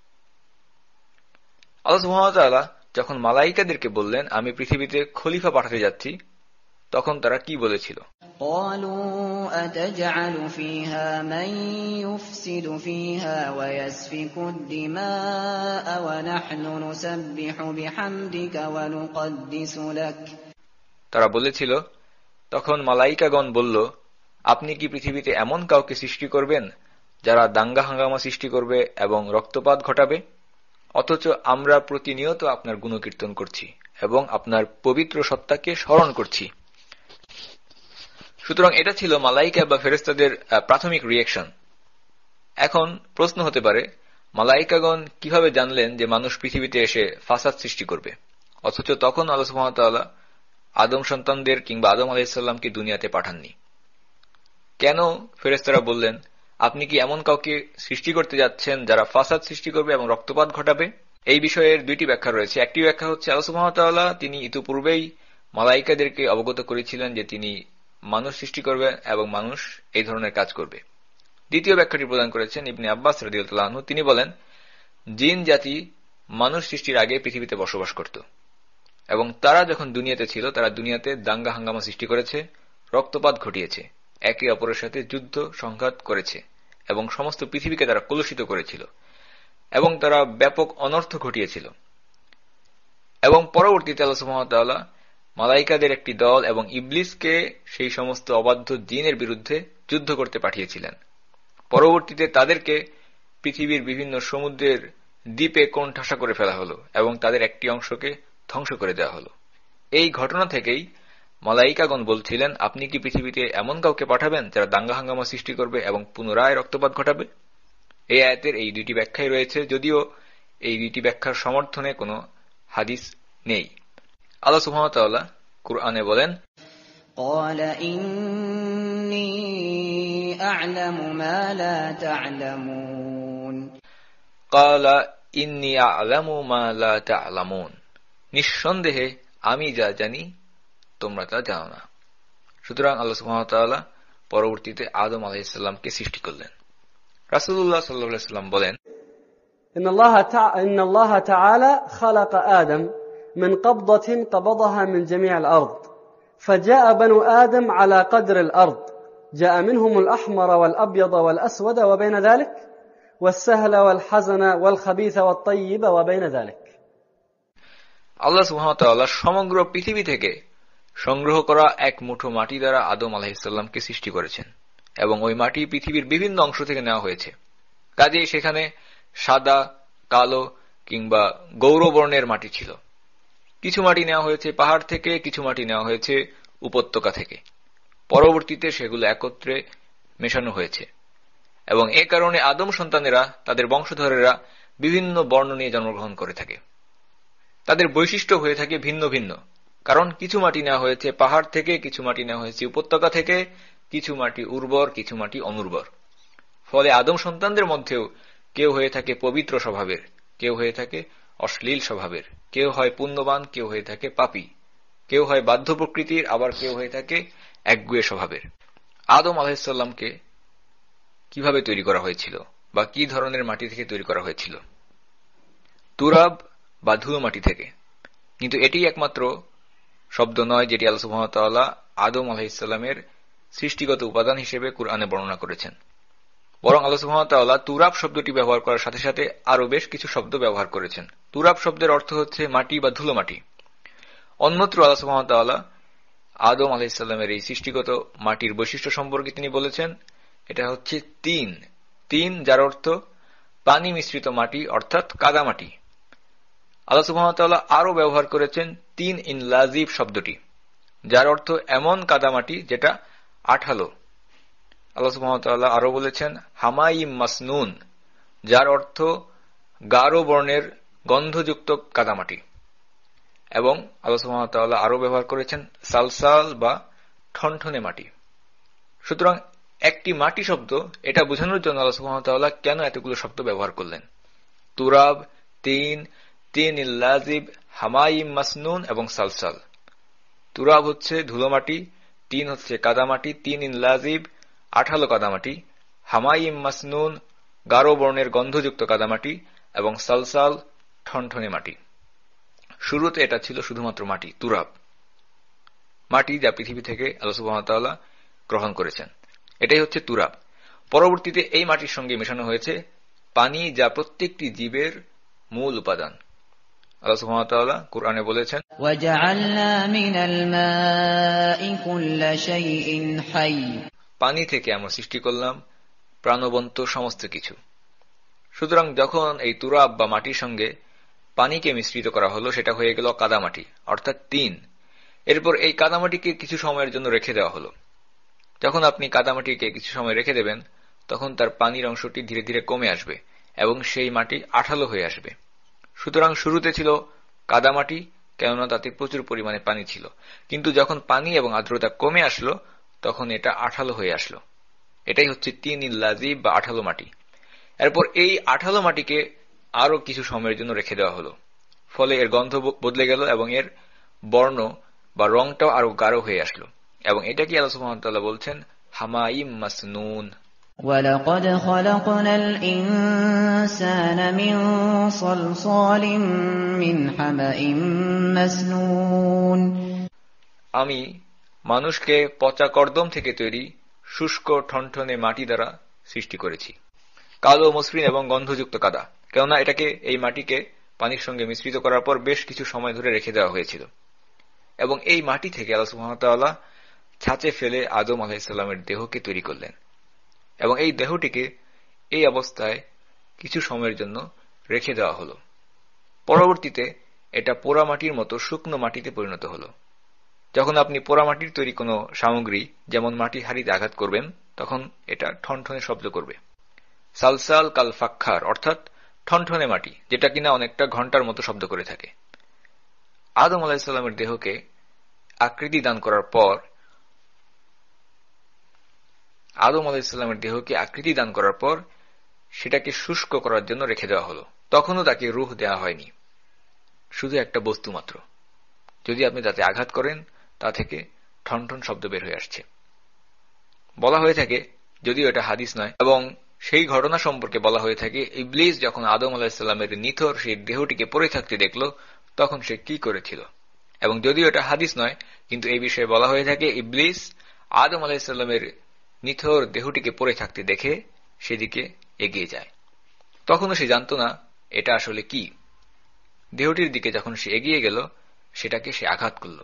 আল্লাহ সুবহানাহু ওয়া তাআলা যখন মালাইকাদেরকে বললেন আমি পৃথিবীতে খলিফা পাঠাতে যাচ্ছি, তখন তারা কি বলেছিল? ক্বালু আতাজআলু ফীহা মান ইউফসিদু ফীহা ওয়া ইয়াসফিকুদ দিমাআ ওয়া নাহনু নুসাব্বিহু বিহামদিকা ওয়া নুকদ্দিসু লাক। তারা বলেছিল, তখন মালাইকাগণ বলল, আপনি কি পৃথিবীতে এমন কাউকে সৃষ্টি করবেন যারা দাঙ্গা হাঙ্গামা সৃষ্টি করবে এবং রক্তপাত ঘটাবে, অথচ আমরা প্রতিনিয়ত আপনার গুণকীর্তন করছি এবং আপনার পবিত্র সত্তাকে স্মরণ করছি। সুতরাং এটা ছিল মালাইকা বা ফেরেশতাদের প্রাথমিক রিঅ্যাকশন। এখন প্রশ্ন হতে পারে, মালাইকাগণ কিভাবে জানলেন যে মানুষ পৃথিবীতে এসে ফাসাদ সৃষ্টি করবে, অথচ তখন আল্লাহ সুবহানাহু ওয়া তাআলা আদম সন্তানদের কিংবা আদম আলাইহিস সালামকে দুনিয়াতে পাঠাননি? কেন ফেরেশতারা বললেন, আপনি কি এমন কাউকে সৃষ্টি করতে যাচ্ছেন যারা ফাসাদ সৃষ্টি করবে এবং রক্তপাত ঘটাবে? এই বিষয়ের দুইটি ব্যাখ্যা রয়েছে। একটি ব্যাখ্যা হচ্ছে আল্লাহ সুবহানাহু ওয়া তাআলা তিনি ইতিপূর্বেই মালাইকাদেরকে অবগত করেছিলেন যে তিনি মানুষ সৃষ্টি করবেন এবং মানুষ এই ধরনের কাজ করবে। দ্বিতীয় ব্যাখ্যাটি প্রদান করেছেন ইবনে আব্বাস রাদিয়াল্লাহু আনহু। তিনি বলেন, জিন জাতি মানুষ সৃষ্টির আগে পৃথিবীতে বসবাস করত এবং তারা যখন দুনিয়াতে ছিল তারা দুনিয়াতে দাঙ্গা হাঙ্গামা সৃষ্টি করেছে, রক্তপাত ঘটিয়েছে, একে অপরের সাথে যুদ্ধ সংঘাত করেছে এবং সমস্ত পৃথিবীকে তারা কলুষিত করেছিল এবং তারা ব্যাপক অনর্থ ঘটিয়েছিল। এবং পরবর্তীতে আল্লাহ সুবহানাহু ওয়া তাআলা মালাইকাদের একটি দল এবং ইবলিসকে সেই সমস্ত অবাধ্য জিনের বিরুদ্ধে যুদ্ধ করতে পাঠিয়েছিলেন। পরবর্তীতে তাদেরকে পৃথিবীর বিভিন্ন সমুদ্রের দ্বীপে কোণঠাসা করে ফেলা হলো এবং তাদের একটি অংশকে ধ্বংস করে দেওয়া হলো। এই ঘটনা থেকেই মালাইকাগণ বলছিলেন, আপনি কি পৃথিবীতে এমন কাউকে পাঠাবেন যারা দাঙ্গা হাঙ্গামা সৃষ্টি করবে এবং পুনরায় রক্তপাত ঘটাবে? এই আয়াতের এই দুইটি ব্যাখ্যাই রয়েছে, যদিও এই দুইটি ব্যাখ্যার সমর্থনে কোনো হাদিস নেই। আল্লাহ সুবহানাহু ওয়া তাআলা কুরআনে বলেন, قال إني أعلم ما لا تعلمون قال إني أعلم ما لا تعلمون নিঃসন্দেহে আমি যা জানি তোমরা তা জানো না। সুতরাং আল্লাহ সুবহানাহু ওয়া তাআলা পরবর্তীতে আদম আলাইহিস সালামকে সৃষ্টি করলেন। রাসূলুল্লাহ সাল্লাল্লাহু আলাইহি ওয়াসাল্লাম বলেন, إن الله تعالى خلق آدم من قبضة قبضها من جميع الأرض فجاء بنو آدم على قدر الأرض جاء منهم الأحمر والأبيض والأسود وبين ذلك والسهل والحزن والخبيث والطيب وبين ذلك। আল্লাহ সুবহানাহু ওয়া তাআলা সমগ্র পৃথিবী থেকে সংগ্রহ করা এক মুঠো মাটি দ্বারা আদম আলাইহিস সালামকে সৃষ্টি করেছেন এবং ওই মাটি পৃথিবীর বিভিন্ন অংশ থেকে নেওয়া হয়েছে। কাজেই সেখানে সাদা, কালো কিংবা গৌরবর্ণের মাটি ছিল। কিছু মাটি নেওয়া হয়েছে পাহাড় থেকে, কিছু মাটি নেওয়া হয়েছে উপত্যকা থেকে। পরবর্তীতে সেগুলো একত্রে মেশানো হয়েছে এবং এ কারণে আদম সন্তানেরা, তাদের বংশধরেরা বিভিন্ন বর্ণ নিয়ে জন্মগ্রহণ করে থাকে। তাদের বৈশিষ্ট্য হয়ে থাকে ভিন্ন ভিন্ন, কারণ কিছু মাটি নেওয়া হয়েছে পাহাড় থেকে, কিছু মাটি নেওয়া হয়েছে উপত্যকা থেকে, কিছু মাটি উর্বর, কিছু মাটি অনুর্বর। ফলে আদম সন্তানদের মধ্যেও কেউ হয়ে থাকে পবিত্র স্বভাবের, কেউ হয়ে থাকে অশ্লীল স্বভাবের, কেউ হয় পুণ্যবান, কেউ হয়ে থাকে পাপী, কেউ হয় বাধ্য প্রকৃতির, আবার কেউ হয়ে থাকে একগুঁয়ে স্বভাবের। আদম আলাইহিস সালামকে কিভাবে তৈরি করা হয়েছিল বা কি ধরনের মাটি থেকে তৈরি করা হয়েছিল? তুরাব বা ধুলো মাটি থেকে। কিন্তু এটি একমাত্র শব্দ নয় যেটি আল্লাহ সুবহানাহু ওয়া তাআলা আদম আলাইহিস সালামের সৃষ্টিগত উপাদান হিসেবে কুরআনে বর্ণনা করেছেন। বরং আল্লাহ সুবহানাহু ওয়া তাআলা তুরাব শব্দটি ব্যবহার করার সাথে সাথে আরো বেশ কিছু শব্দ ব্যবহার করেছেন। তুরাব শব্দের অর্থ হচ্ছে মাটি বা ধুলো মাটি। অন্যত্র আল্লাহ সুবহানাহু ওয়া তাআলা আদম আলাইহিস সালামের এই সৃষ্টিগত মাটির বৈশিষ্ট্য সম্পর্কে তিনি বলেছেন, এটা হচ্ছে তিন, যার অর্থ পানি মিশ্রিত মাটি, অর্থাৎ কাদা মাটি। আল্লাহ সুবহানাহু ওয়া তাআলা আরো ব্যবহার করেছেন তিন ইন লাজিব শব্দটি, যার অর্থ এমন কাদা মাটি যেটা আঠালো। আল্লাহ সুবহানাহু ওয়া তাআলা আরো বলেছেন হামাইম মাসনুন, যার অর্থ গাঢ় বর্ণের গন্ধযুক্ত কাদামাটি। এবং আল্লাহ সুবহানাহু ওয়া তাআলা আরো ব্যবহার করেছেন সালসাল বা ঠনঠনে মাটি। সুতরাং একটি মাটি শব্দ, এটা বোঝানোর জন্য আল্লাহ সুবহানাহু ওয়া তাআলা কেন এতগুলো শব্দ ব্যবহার করলেন? তুরাব, তিন ইল লাজিব, হামাইম মাসনুন এবং সালসাল। তুরাব হচ্ছে ধুলো মাটি, তিন হচ্ছে কাদামাটি, তিন ইন লাজিব আঠালো কাদামাটি, হামাইম মাসনুন গাঢ় বর্ণের গন্ধযুক্ত কাদামাটি এবং সালসাল ঠনঠনে মাটি। শুরুতে এটা ছিল শুধুমাত্র মাটি, তুরাব মাটি, যা পৃথিবী থেকে আল্লাহ সুবহানাহু ওয়া তাআলা গ্রহণ করেছেন। এটাই হচ্ছে তুরাব। পরবর্তীতে এই মাটির সঙ্গে মেশানো হয়েছে পানি, যা প্রত্যেকটি জীবের মূল উপাদান। আল্লাহ সুবহানাহু ওয়া তাআলা কুরআনে বলেছেন, ওয়াজআলনা মিনাল মাই কুল্লা শাইইন হাই, পানি থেকে আমরা সৃষ্টি করলাম প্রাণবন্ত সমস্ত কিছু। সুতরাং যখন এই তুরাব বা মাটির সঙ্গে পানিকে মিশ্রিত করা হলো, সেটা হয়ে গেল কাদামাটি, অর্থাৎ তিন। এরপর এই কাদামাটিকে কিছু সময়ের জন্য রেখে দেওয়া হলো। যখন আপনি কাদামাটিকে কিছু সময় রেখে দেবেন তখন তার পানির অংশটি ধীরে ধীরে কমে আসবে এবং সেই মাটি আঠালো হয়ে আসবে। সুতরাং শুরুতে ছিল কাদামাটি, কেননা তাতে প্রচুর পরিমাণে পানি ছিল, কিন্তু যখন পানি এবং আর্দ্রতা কমে আসলো তখন এটা আঠালো হয়ে আসলো। এটাই হচ্ছে তিনিল লাজিব বা আঠালো মাটি। এরপর এই আঠালো মাটিকে আরো কিছু সময়ের জন্য রেখে দেওয়া হলো, ফলে এর গন্ধ বদলে গেল এবং এর বর্ণ বা রংটাও আরো গাঢ় হয়ে আসলো। এবং এটা কি আল্লাহ সুবহানাহু ওয়া তাআলা বলছেন হামাইম মাসনুন, وَلَقَدْ خَلَقْنَا الْإِنسَانَ مِنْ صَلْصَالٍ مِنْ حَمَإٍ مَسْنُونٍ। আমি মানুষকে পচা কর্দম থেকে তৈরি শুষ্ক ঠনঠনে মাটি দ্বারা সৃষ্টি করেছি, কালো মসৃণ এবং গন্ধযুক্ত কাদা, কেননা এই মাটিকে পানির সঙ্গে মিশ্রিত করার পর বেশ কিছু সময় ধরে রেখে দেওয়া হয়েছিল। এবং এই মাটি থেকে আল্লাহ সুবহানাহু ওয়া তাআলা ছাঁচে ফেলে আদম আলাইহিস সালামের দেহকে তৈরি করলেন এবং এই দেহটিকে এই অবস্থায় কিছু সময়ের জন্য রেখে দেওয়া হলো। পরবর্তীতে এটা পোড়া মাটির মতো শুকনো মাটিতে পরিণত হলো। যখন আপনি পোড়া মাটির তৈরি কোনো সামগ্রী যেমন মাটির হাঁড়িতে আঘাত করবেন তখন এটা ঠনঠনে শব্দ করবে। সালসাল কাল ফাক্খার অর্থাৎ ঠনঠনে মাটি, যেটা কিনা অনেকটা ঘন্টার মতো শব্দ করে থাকে। আদম আলাইহিস সালামের দেহকে আকৃতি দান করার পর সেটাকে শুষ্ক করার জন্য রেখে দেওয়া হলো। তখনও তাকে রূহ দেওয়া হয়নি, শুধু একটা বস্তু মাত্র। যদি আপনি তাতে আঘাত করেন তা থেকে ঠনঠন শব্দ বের হয়ে আসছে। বলা হয়ে থাকে, যদিও এটা হাদিস নয়, এবং সেই ঘটনা সম্পর্কে বলা হয়ে থাকে ইবলিস যখন আদম আলাইহিস সালামের নিথর সেই দেহটিকে পড়ে থাকতে দেখল তখন সে কি করেছিল। এবং যদিও এটা হাদিস নয়, কিন্তু এই বিষয়ে বলা হয়ে থাকে ইবলিস আদম আলাইহিস সালামের নিথর দেহটিকে পড়ে থাকতে দেখে সেদিকে এগিয়ে যায়। তখনও সে জানত না এটা আসলে কি। দেহটির দিকে যখন সে এগিয়ে গেল সেটাকে সে আঘাত করল,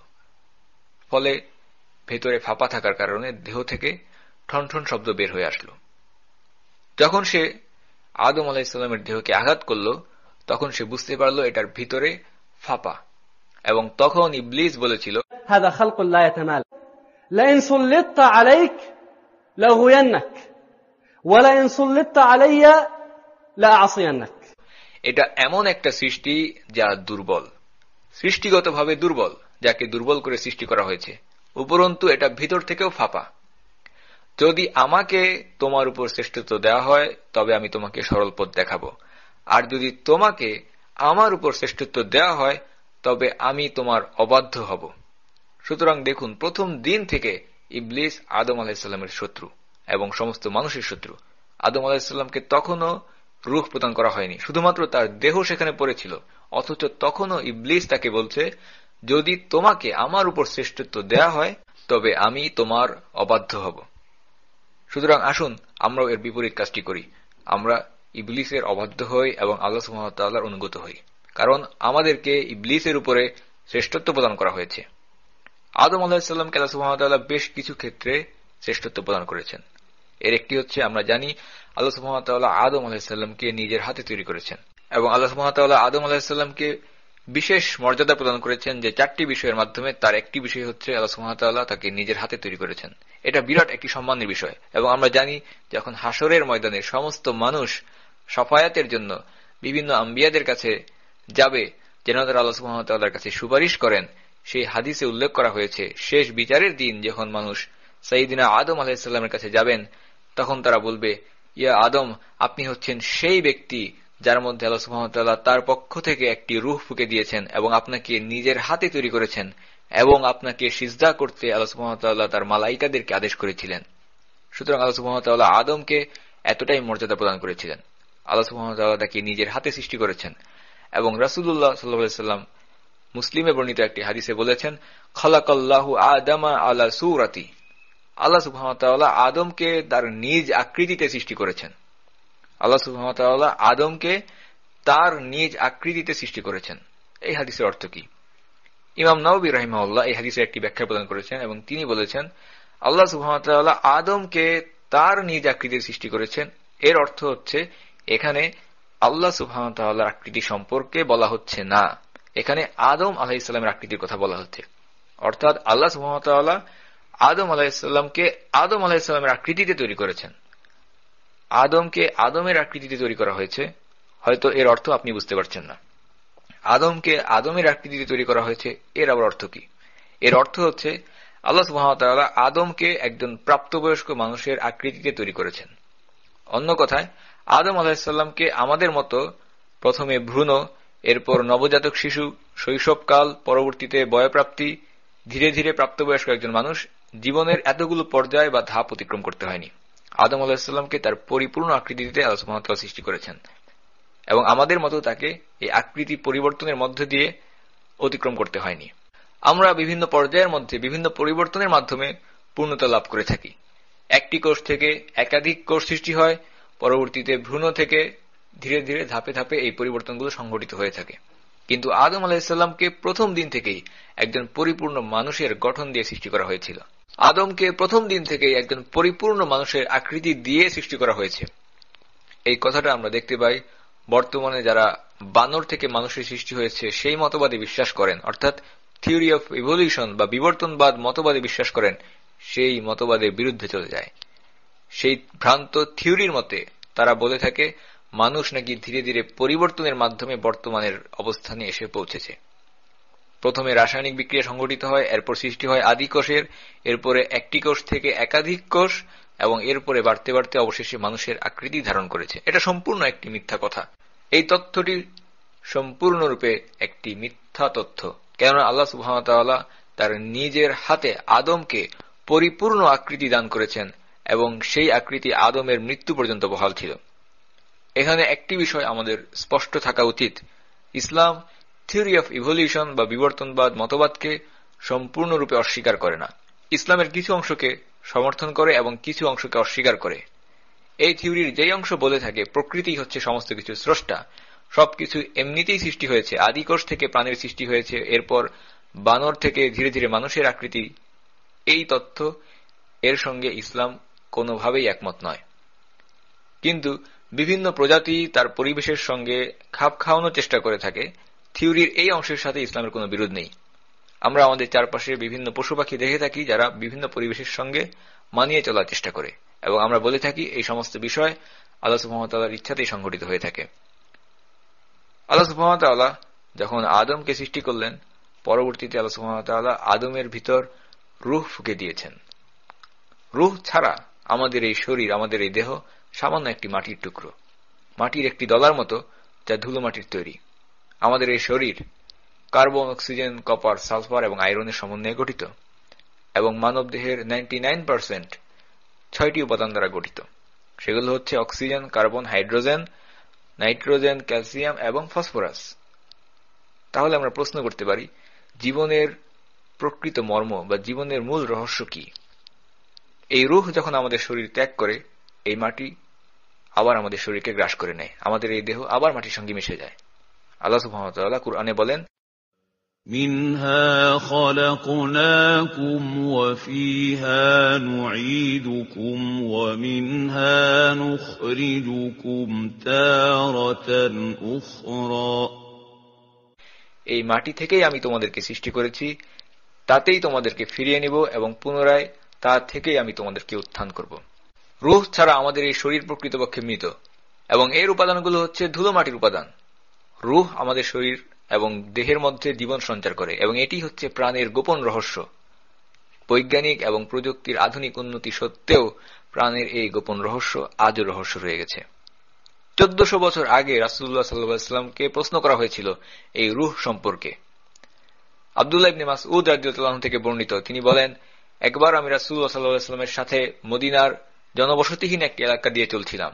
ফলে ভেতরে ফাঁপা থাকার কারণে দেহ থেকে ঠনঠন শব্দ বের হয়ে আসলো। যখন সে আদম আলাইহিস সালামের দেহকে আঘাত করল তখন সে বুঝতে পারল এটার ভিতরে ফাঁপা, এবং তখন ইবলিস বলেছিল هذا خلق لا يتمال لئن سلطت عليك لأغوينك ولئن سلطت علي لأعصينك। এটা এমন একটা সৃষ্টি যা দুর্বল, সৃষ্টিগতভাবে দুর্বল, যাকে দুর্বল করে সৃষ্টি করা হয়েছে, উপরন্তু এটা ভিতর থেকেও ফাঁপা। যদি আমাকে তোমার উপর শ্রেষ্ঠত্ব দেওয়া হয় তবে আমি তোমাকে সরল পথ দেখাবো, আর যদি তোমাকে আমার উপর শ্রেষ্ঠত্ব দেওয়া হয় তবে আমি তোমার অবাধ্য হব। সুতরাং দেখুন, প্রথম দিন থেকে ইবলিস আদম আলাইহিস সালামের শত্রু এবং সমস্ত মানুষের শত্রু। আদম আলাইহিস সালামকে তখনও রূহ প্রদান করা হয়নি, শুধুমাত্র তার দেহ সেখানে পড়েছিল, অথচ তখনও ইবলিস তাকে বলছে যদি তোমাকে আমার উপর শ্রেষ্ঠত্ব দেয়া হয় তবে আমি তোমার অবাধ্য হব। সুতরাং আসুন আমরাও এর বিপরীত কাজটি করি, আমরা ইবলিসের অবাধ্য হই এবং আল্লাহ সুবহানাহু ওয়া তাআলার অনুগত হই, কারণ আমাদেরকে ইবলিসের উপরে শ্রেষ্ঠত্ব প্রদান করা হয়েছে। আদম আলাইহিস সালামকে আল্লাহ সুবহানাহু ওয়া তাআলা বেশ কিছু ক্ষেত্রে শ্রেষ্ঠত্ব প্রদান করেছেন। এর একটি হচ্ছে, আমরা জানি আল্লাহ সুবহানাহু ওয়া তাআলা আদম আলাইহিস সালামকে নিজের হাতে তৈরি করেছেন, এবং আল্লাহ সুবহানাহু ওয়া তাআলা আদম আলাইহিস সালামকে বিশেষ মর্যাদা প্রদান করেছেন যে 4টি বিষয়ের মাধ্যমে। তার একটি বিষয় হচ্ছে আল্লাহ সুবহানাহু ওয়া তাআলা তাকে নিজের হাতে তৈরি করেছেন। এটা বিরাট একটি সম্মানের বিষয়, এবং আমরা জানি যখন হাসরের ময়দানে সমস্ত মানুষ শাফায়াতের জন্য বিভিন্ন আম্বিয়াদের কাছে যাবে যেন তারা আল্লাহ সুবহানাহু ওয়া তাআলার কাছে সুপারিশ করেন, সেই হাদিসে উল্লেখ করা হয়েছে শেষ বিচারের দিন যখন মানুষ সাইয়্যিদিনা আদম আলাইহিস সালামের কাছে যাবেন তখন তারা বলবে, ইয়া আদম, আপনি হচ্ছেন সেই ব্যক্তি যার মধ্যে আল্লাহ সুবহানাহু ওয়া তাআলা তার পক্ষ থেকে একটি রূহ ফুঁকে দিয়েছেন এবং আপনাকে নিজের হাতে তৈরি করেছেন, এবং আপনাকে সিজদা করতে আল্লাহ সুবহানাহু ওয়া তাআলা তার মালাইকাদেরকে আদেশ করেছিলেন। সুতরাং আল্লাহ সুবহানাহু ওয়া তাআলা আদমকে এতটাই মর্যাদা প্রদান করেছিলেন। আল্লাহ সুবহানাহু ওয়া তাআলা তাকে নিজের হাতে সৃষ্টি করেছেন, এবং রাসূলুল্লাহ সাল্লাল্লাহু আলাইহি ওয়াসাল্লাম মুসলিমে বর্ণিত একটি হাদিসে বলেছেন, খালাকাল্লাহু আদামা আলা সূরাতি, আল্লাহ সুবহানাহু ওয়া তাআলা আদমকে তার নিজ আকৃতিতে সৃষ্টি করেছেন। আল্লাহ সুবহানাহু ওয়া তাআলা আদমকে তার নিজ আকৃতিতে সৃষ্টি করেছেন। এই হাদিসের অর্থ কি? ইমাম নাওয়াবী রাহিমাহুল্লাহ এই হাদিসের একটি ব্যাখ্যা প্রদান করেছেন, এবং তিনি বলেছেন আল্লাহ সুবহানাহু ওয়া তাআলা আদমকে তার নিজ আকৃতিতে সৃষ্টি করেছেন। এর অর্থ হচ্ছে এখানে আল্লাহ সুবহানাহু ওয়া তাআলার আকৃতি সম্পর্কে বলা হচ্ছে না, এখানে আদম আলাইহিস সালামের আকৃতির কথা বলা হচ্ছে। অর্থাৎ আল্লাহ সুবহানাহু ওয়া তাআলা আদম আলাইহিসসালামকে আদম আলাইহিসসালামের আকৃতিতে তৈরি করেছেন। আদমকে আদমের আকৃতিতে তৈরি করা হয়েছে, হয়তো এর অর্থ আপনি বুঝতে পারছেন না। আদমকে আদমের আকৃতিতে তৈরি করা হয়েছে, এর আবার অর্থ কি? এর অর্থ হচ্ছে আল্লাহ সুবহানাহু ওয়া তাআলা আদমকে একজন প্রাপ্তবয়স্ক মানুষের আকৃতিতে তৈরি করেছেন। অন্য কথায়, আদম আলাইহিসসালামকে আমাদের মতো প্রথমে ভ্রূণ, এরপর নবজাতক শিশু, শৈশবকাল, পরবর্তীতে বয়প্রাপ্তি, ধীরে ধীরে প্রাপ্তবয়স্ক একজন মানুষ, জীবনের এতগুলো পর্যায় বা ধাপ অতিক্রম করতে হয়নি। আদম আলাইহিসসালামকে তার পরিপূর্ণ আকৃতিতে আল্লাহ সুবহানাহু ওয়া তাআলা সৃষ্টি করেছেন এবং আমাদের মতো তাকে এই আকৃতি পরিবর্তনের মধ্য দিয়ে অতিক্রম করতে হয়নি। আমরা বিভিন্ন পর্যায়ের মধ্যে বিভিন্ন পরিবর্তনের মাধ্যমে পূর্ণতা লাভ করে থাকি। একটি কোষ থেকে একাধিক কোষ সৃষ্টি হয়, পরবর্তীতে ভ্রূণ থেকে ধীরে ধীরে ধাপে ধাপে এই পরিবর্তনগুলো সংঘটিত হয়ে থাকে। কিন্তু আদম আলাইহিসসালামকে প্রথম দিন থেকেই একজন পরিপূর্ণ মানুষের গঠন দিয়ে সৃষ্টি করা হয়েছিল। আদমকে প্রথম দিন থেকেই একজন পরিপূর্ণ মানুষের আকৃতি দিয়ে সৃষ্টি করা হয়েছে। এই কথাটা আমরা দেখতে পাই বর্তমানে যারা বানর থেকে মানুষের সৃষ্টি হয়েছে সেই মতবাদে বিশ্বাস করেন, অর্থাৎ থিওরি অফ ইভলিউশন বা বিবর্তনবাদ মতবাদে বিশ্বাস করেন, সেই মতবাদের বিরুদ্ধে চলে যায়। সেই ভ্রান্ত থিওরির মতে তারা বলে থাকে মানুষ নাকি ধীরে ধীরে পরিবর্তনের মাধ্যমে বর্তমানের অবস্থানে এসে পৌঁছেছে। প্রথমে রাসায়নিক বিক্রিয়া সংঘটিত হয়, এরপর সৃষ্টি হয় আদি কোষের, এরপরে একটি কোষ থেকে একাধিক কোষ এবং এরপরে বাড়তে বাড়তে অবশেষে মানুষের আকৃতি ধারণ করেছে। এটা সম্পূর্ণ একটি মিথ্যা কথা। এই তথ্যটি সম্পূর্ণরূপে একটি মিথ্যা তথ্য, কেননা আল্লাহ সুবহানাহু ওয়া তাআলা তার নিজের হাতে আদমকে পরিপূর্ণ আকৃতি দান করেছেন এবং সেই আকৃতি আদমের মৃত্যু পর্যন্ত বহাল ছিল। এখানে একটি বিষয় আমাদের স্পষ্ট থাকা উচিত, ইসলাম থিওরি অফ ইভলিউশন বা বিবর্তনবাদ মতবাদকে সম্পূর্ণরূপে অস্বীকার করে না। ইসলামের কিছু অংশকে সমর্থন করে এবং কিছু অংশকে অস্বীকার করে। এই থিওরির যেই অংশ বলে থাকে প্রকৃতি হচ্ছে সমস্ত কিছু স্রষ্টা, সবকিছু এমনিতেই সৃষ্টি হয়েছে, আদিকোষ থেকে প্রাণের সৃষ্টি হয়েছে, এরপর বানর থেকে ধীরে ধীরে মানুষের আকৃতি, এই তথ্য এর সঙ্গে ইসলাম কোনোভাবেই একমত নয়। কিন্তু বিভিন্ন প্রজাতি তার পরিবেশের সঙ্গে খাপ খাওয়ানোর চেষ্টা করে থাকে। থিওরির এই অংশের সাথে ইসলামের কোনো বিরোধ নেই। আমরা আমাদের চারপাশে বিভিন্ন পশু পাখি দেখে থাকি যারা বিভিন্ন পরিবেশের সঙ্গে মানিয়ে চলার চেষ্টা করে, এবং আমরা বলে থাকি এই সমস্ত বিষয় আল্লাহ সুবহানাহু ওয়া তাআলার ইচ্ছাতেই সংঘটিত হয়ে থাকে। আল্লাহ সুবহানাহু ওয়া তাআলা যখন আদমকে সৃষ্টি করলেন, পরবর্তীতে আল্লাহ সুবহানাহু ওয়া তাআলা আদমের ভিতর রূহ ফুঁকে দিয়েছেন। রূহ ছাড়া আমাদের এই শরীর, আমাদের এই দেহ সামান্য একটি মাটির টুকরো, মাটির একটি দলার মতো, যা ধুলো মাটির তৈরি। আমাদের এই শরীর কার্বন, অক্সিজেন, কপার, সালফার এবং আয়রনের সমন্বয়ে গঠিত, এবং মানব দেহের 99% 6টি উপাদান দ্বারা গঠিত। সেগুলো হচ্ছে oxygen, carbon, hydrogen, nitrogen, calcium এবং ফসফরাস। তাহলে আমরা প্রশ্ন করতে পারি, জীবনের প্রকৃত মর্ম বা জীবনের মূল রহস্য কি? এই রূহ যখন আমাদের শরীর ত্যাগ করে, এই মাটি আবার আমাদের শরীরকে গ্রাস করে নেয়, আমাদের এই দেহ আবার মাটির সঙ্গে মিশে যায়। আল্লাহ সুবহানাহু ওয়া তাআলা কুরআনে বলেন, মিনহা খলাকনাকুম ওয়া ফিহা নুঈদুকুম ওয়া মিনহা নুখরিজুকুম তারাতান উখরা। এই মাটি থেকেই আমি তোমাদেরকে সৃষ্টি করেছি, তাতেই তোমাদেরকে ফিরিয়ে নিব এবং পুনরায় তা থেকেই আমি তোমাদেরকে উত্থান করব। রূহ ছাড়া আমাদের এই শরীর প্রকৃতপক্ষে মৃত, এবং এর উপাদানগুলো হচ্ছে ধুলো মাটির উপাদান। রূহ আমাদের শরীর এবং দেহের মধ্যে জীবন সঞ্চার করে, এবং এটি হচ্ছে প্রাণের গোপন রহস্য। বৈজ্ঞানিক এবং প্রযুক্তির আধুনিক উন্নতি সত্ত্বেও প্রাণের এই গোপন রহস্য আজও রহস্য রয়ে গেছে। 1400 বছর আগে রাসূলুল্লাহ সাল্লাল্লাহু আলাইহি ওয়াসাল্লামকে প্রশ্ন করা হয়েছিল এই রূহ সম্পর্কে। আব্দুল্লাহ ইবনে মাসউদ রাদিয়াল্লাহু আনহু থেকে বর্ণিত, তিনি বলেন, একবার আমি রাসূলুল্লাহ সাল্লাল্লাহু আলাইহি ওয়াসাল্লামের সাথে মদিনার জনবসতিহীন একটি এলাকা দিয়ে চলছিলাম,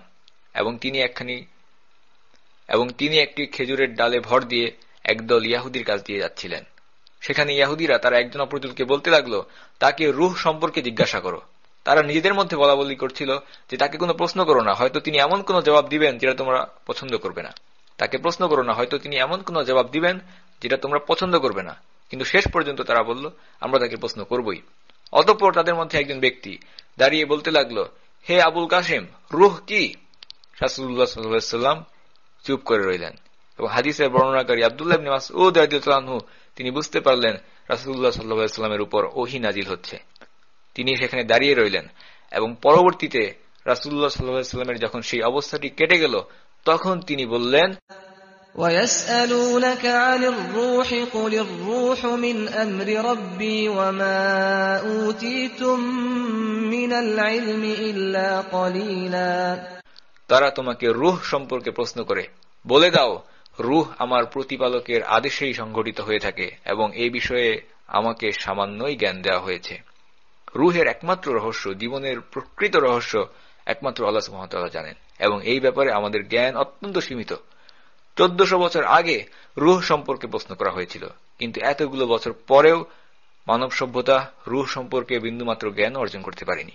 এবং তিনি একটি খেজুরের ডালে ভর দিয়ে একদল ইয়াহুদির কাছ দিয়ে যাচ্ছিলেন। সেখানে ইয়াহুদিরা তারা একজন অপরজনকে বলতে লাগলো, তাকে রূহ সম্পর্কে জিজ্ঞাসা করো। তারা নিজেদের মধ্যে বলাবলি করছিল যে তাকে কোনো প্রশ্ন করো না, হয়তো তিনি এমন কোনো জবাব দিবেন যেটা তোমরা পছন্দ করবে না। তাকে প্রশ্ন করো না, হয়তো তিনি এমন কোনো জবাব দিবেন যেটা তোমরা পছন্দ করবে না। কিন্তু শেষ পর্যন্ত তারা বলল, আমরা তাকে প্রশ্ন করবই। অতঃপর তাদের মধ্যে একজন ব্যক্তি দাঁড়িয়ে বলতে লাগলো, হে আবুল কাসেম, রূহ কি? রাসূলুল্লাহ সাল্লাল্লাহু আলাইহি ওয়াসাল্লাম চুপ করে রইলেন, এবং হাদিসের বর্ণনাকারী আব্দুল্লাহ ইবনে মাসউদ রাদিয়াল্লাহু আনহু তিনি বুঝতে পারলেন রাসূলুল্লাহ সাল্লাল্লাহু আলাইহি ওয়াসাল্লামের উপর ওহী নাজিল হচ্ছে। তিনি সেখানে দাঁড়িয়ে রইলেন এবং পরবর্তীতে রাসূলুল্লাহ সাল্লাল্লাহু আলাইহি ওয়াসাল্লামের যখন সেই অবস্থাটি কেটে গেল তখন তিনি বললেন, وَيَسْأَلُونَكَ عَنِ الرُّوحِ قُلِ الرُّوحُ مِنْ أَمْرِ رَبِّي وَمَا أُوتِيتُم مِّنَ الْعِلْمِ إِلَّا قَلِيلًا। তারা তোমাকে রূহ সম্পর্কে প্রশ্ন করে, বলে দাও, রূহ আমার প্রতিপালকের আদেশেই সংঘটিত হয়ে থাকে এবং এই বিষয়ে আমাকে সামান্যই জ্ঞান দেওয়া হয়েছে। রূহের একমাত্র রহস্য, জীবনের প্রকৃত রহস্য একমাত্র আল্লাহ সুবহানাহু ওয়া তাআলা জানেন এবং এই ব্যাপারে আমাদের জ্ঞান অত্যন্ত সীমিত। 1400 বছর আগে রূহ সম্পর্কে প্রশ্ন করা হয়েছিল, কিন্তু এতগুলো বছর পরেও মানব সভ্যতা রূহ সম্পর্কে বিন্দুমাত্র জ্ঞান অর্জন করতে পারেনি।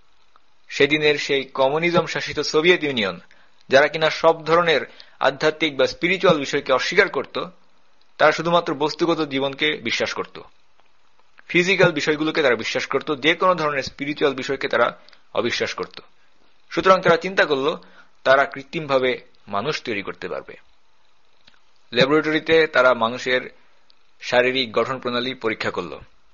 সেদিনের সেই কমিউনিজম শাসিত সোভিয়েত ইউনিয়ন, যারা কিনা সব ধরনের আধ্যাত্মিক বা স্পিরিচুয়াল বিষয়কে অস্বীকার করত, তারা শুধুমাত্র বস্তুগত জীবনকে বিশ্বাস করত, ফিজিক্যাল বিষয়গুলোকে তারা বিশ্বাস করত, যে কোনো ধরনের স্পিরিচুয়াল বিষয়কে তারা অবিশ্বাস করত। সুতরাং তারা চিন্তা করল তারা কৃত্রিমভাবে মানুষ তৈরি করতে পারবে। ল্যাবরেটরিতে তারা মানুষের শারীরিক গঠন প্রণালী পরীক্ষা করল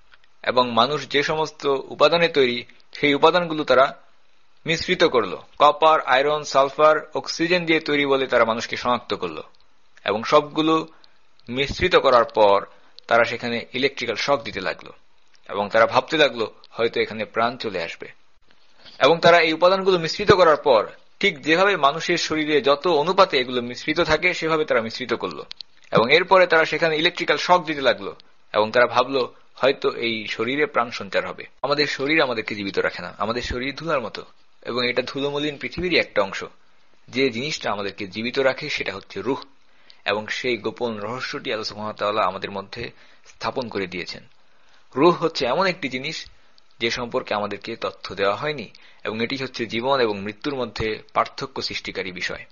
এবং মানুষ যে সমস্ত উপাদানে তৈরি সেই উপাদানগুলো তারা মিশ্রিত করল। কপার, আয়রন, সালফার, অক্সিজেন দিয়ে তৈরি বলে তারা মানুষকে শনাক্ত করল এবং সবগুলো মিশ্রিত করার পর তারা সেখানে ইলেকট্রিক্যাল শক দিতে লাগলো এবং তারা ভাবতে লাগলো হয়তো এখানে প্রাণ চলে আসবে। এবং তারা এই উপাদানগুলো মিশ্রিত করার পর ঠিক যেভাবে মানুষের শরীরে যত অনুপাতে এগুলো মিশ্রিত থাকে সেভাবে তারা মিশ্রিত করলো এবং এরপরে তারা সেখানে ইলেকট্রিক্যাল শক দিতে লাগলো এবং তারা ভাবলো হয়তো এই শরীরে প্রাণ সঞ্চার হবে। আমাদের শরীর আমাদেরকে জীবিত রাখে না, আমাদের শরীর ধুলার মতো এবং এটা ধুলোমলিন পৃথিবীরই একটা অংশ। যে জিনিসটা আমাদেরকে জীবিত রাখে সেটা হচ্ছে রূহ এবং সেই গোপন রহস্যটি আল্লাহ সুবহানাহু ওয়া তাআলা আমাদের মধ্যে স্থাপন করে দিয়েছেন। রূহ হচ্ছে এমন একটি জিনিস যে সম্পর্কে আমাদেরকে তথ্য দেওয়া হয়নি এবং এটি হচ্ছে জীবন এবং মৃত্যুর মধ্যে পার্থক্য সৃষ্টিকারী বিষয়।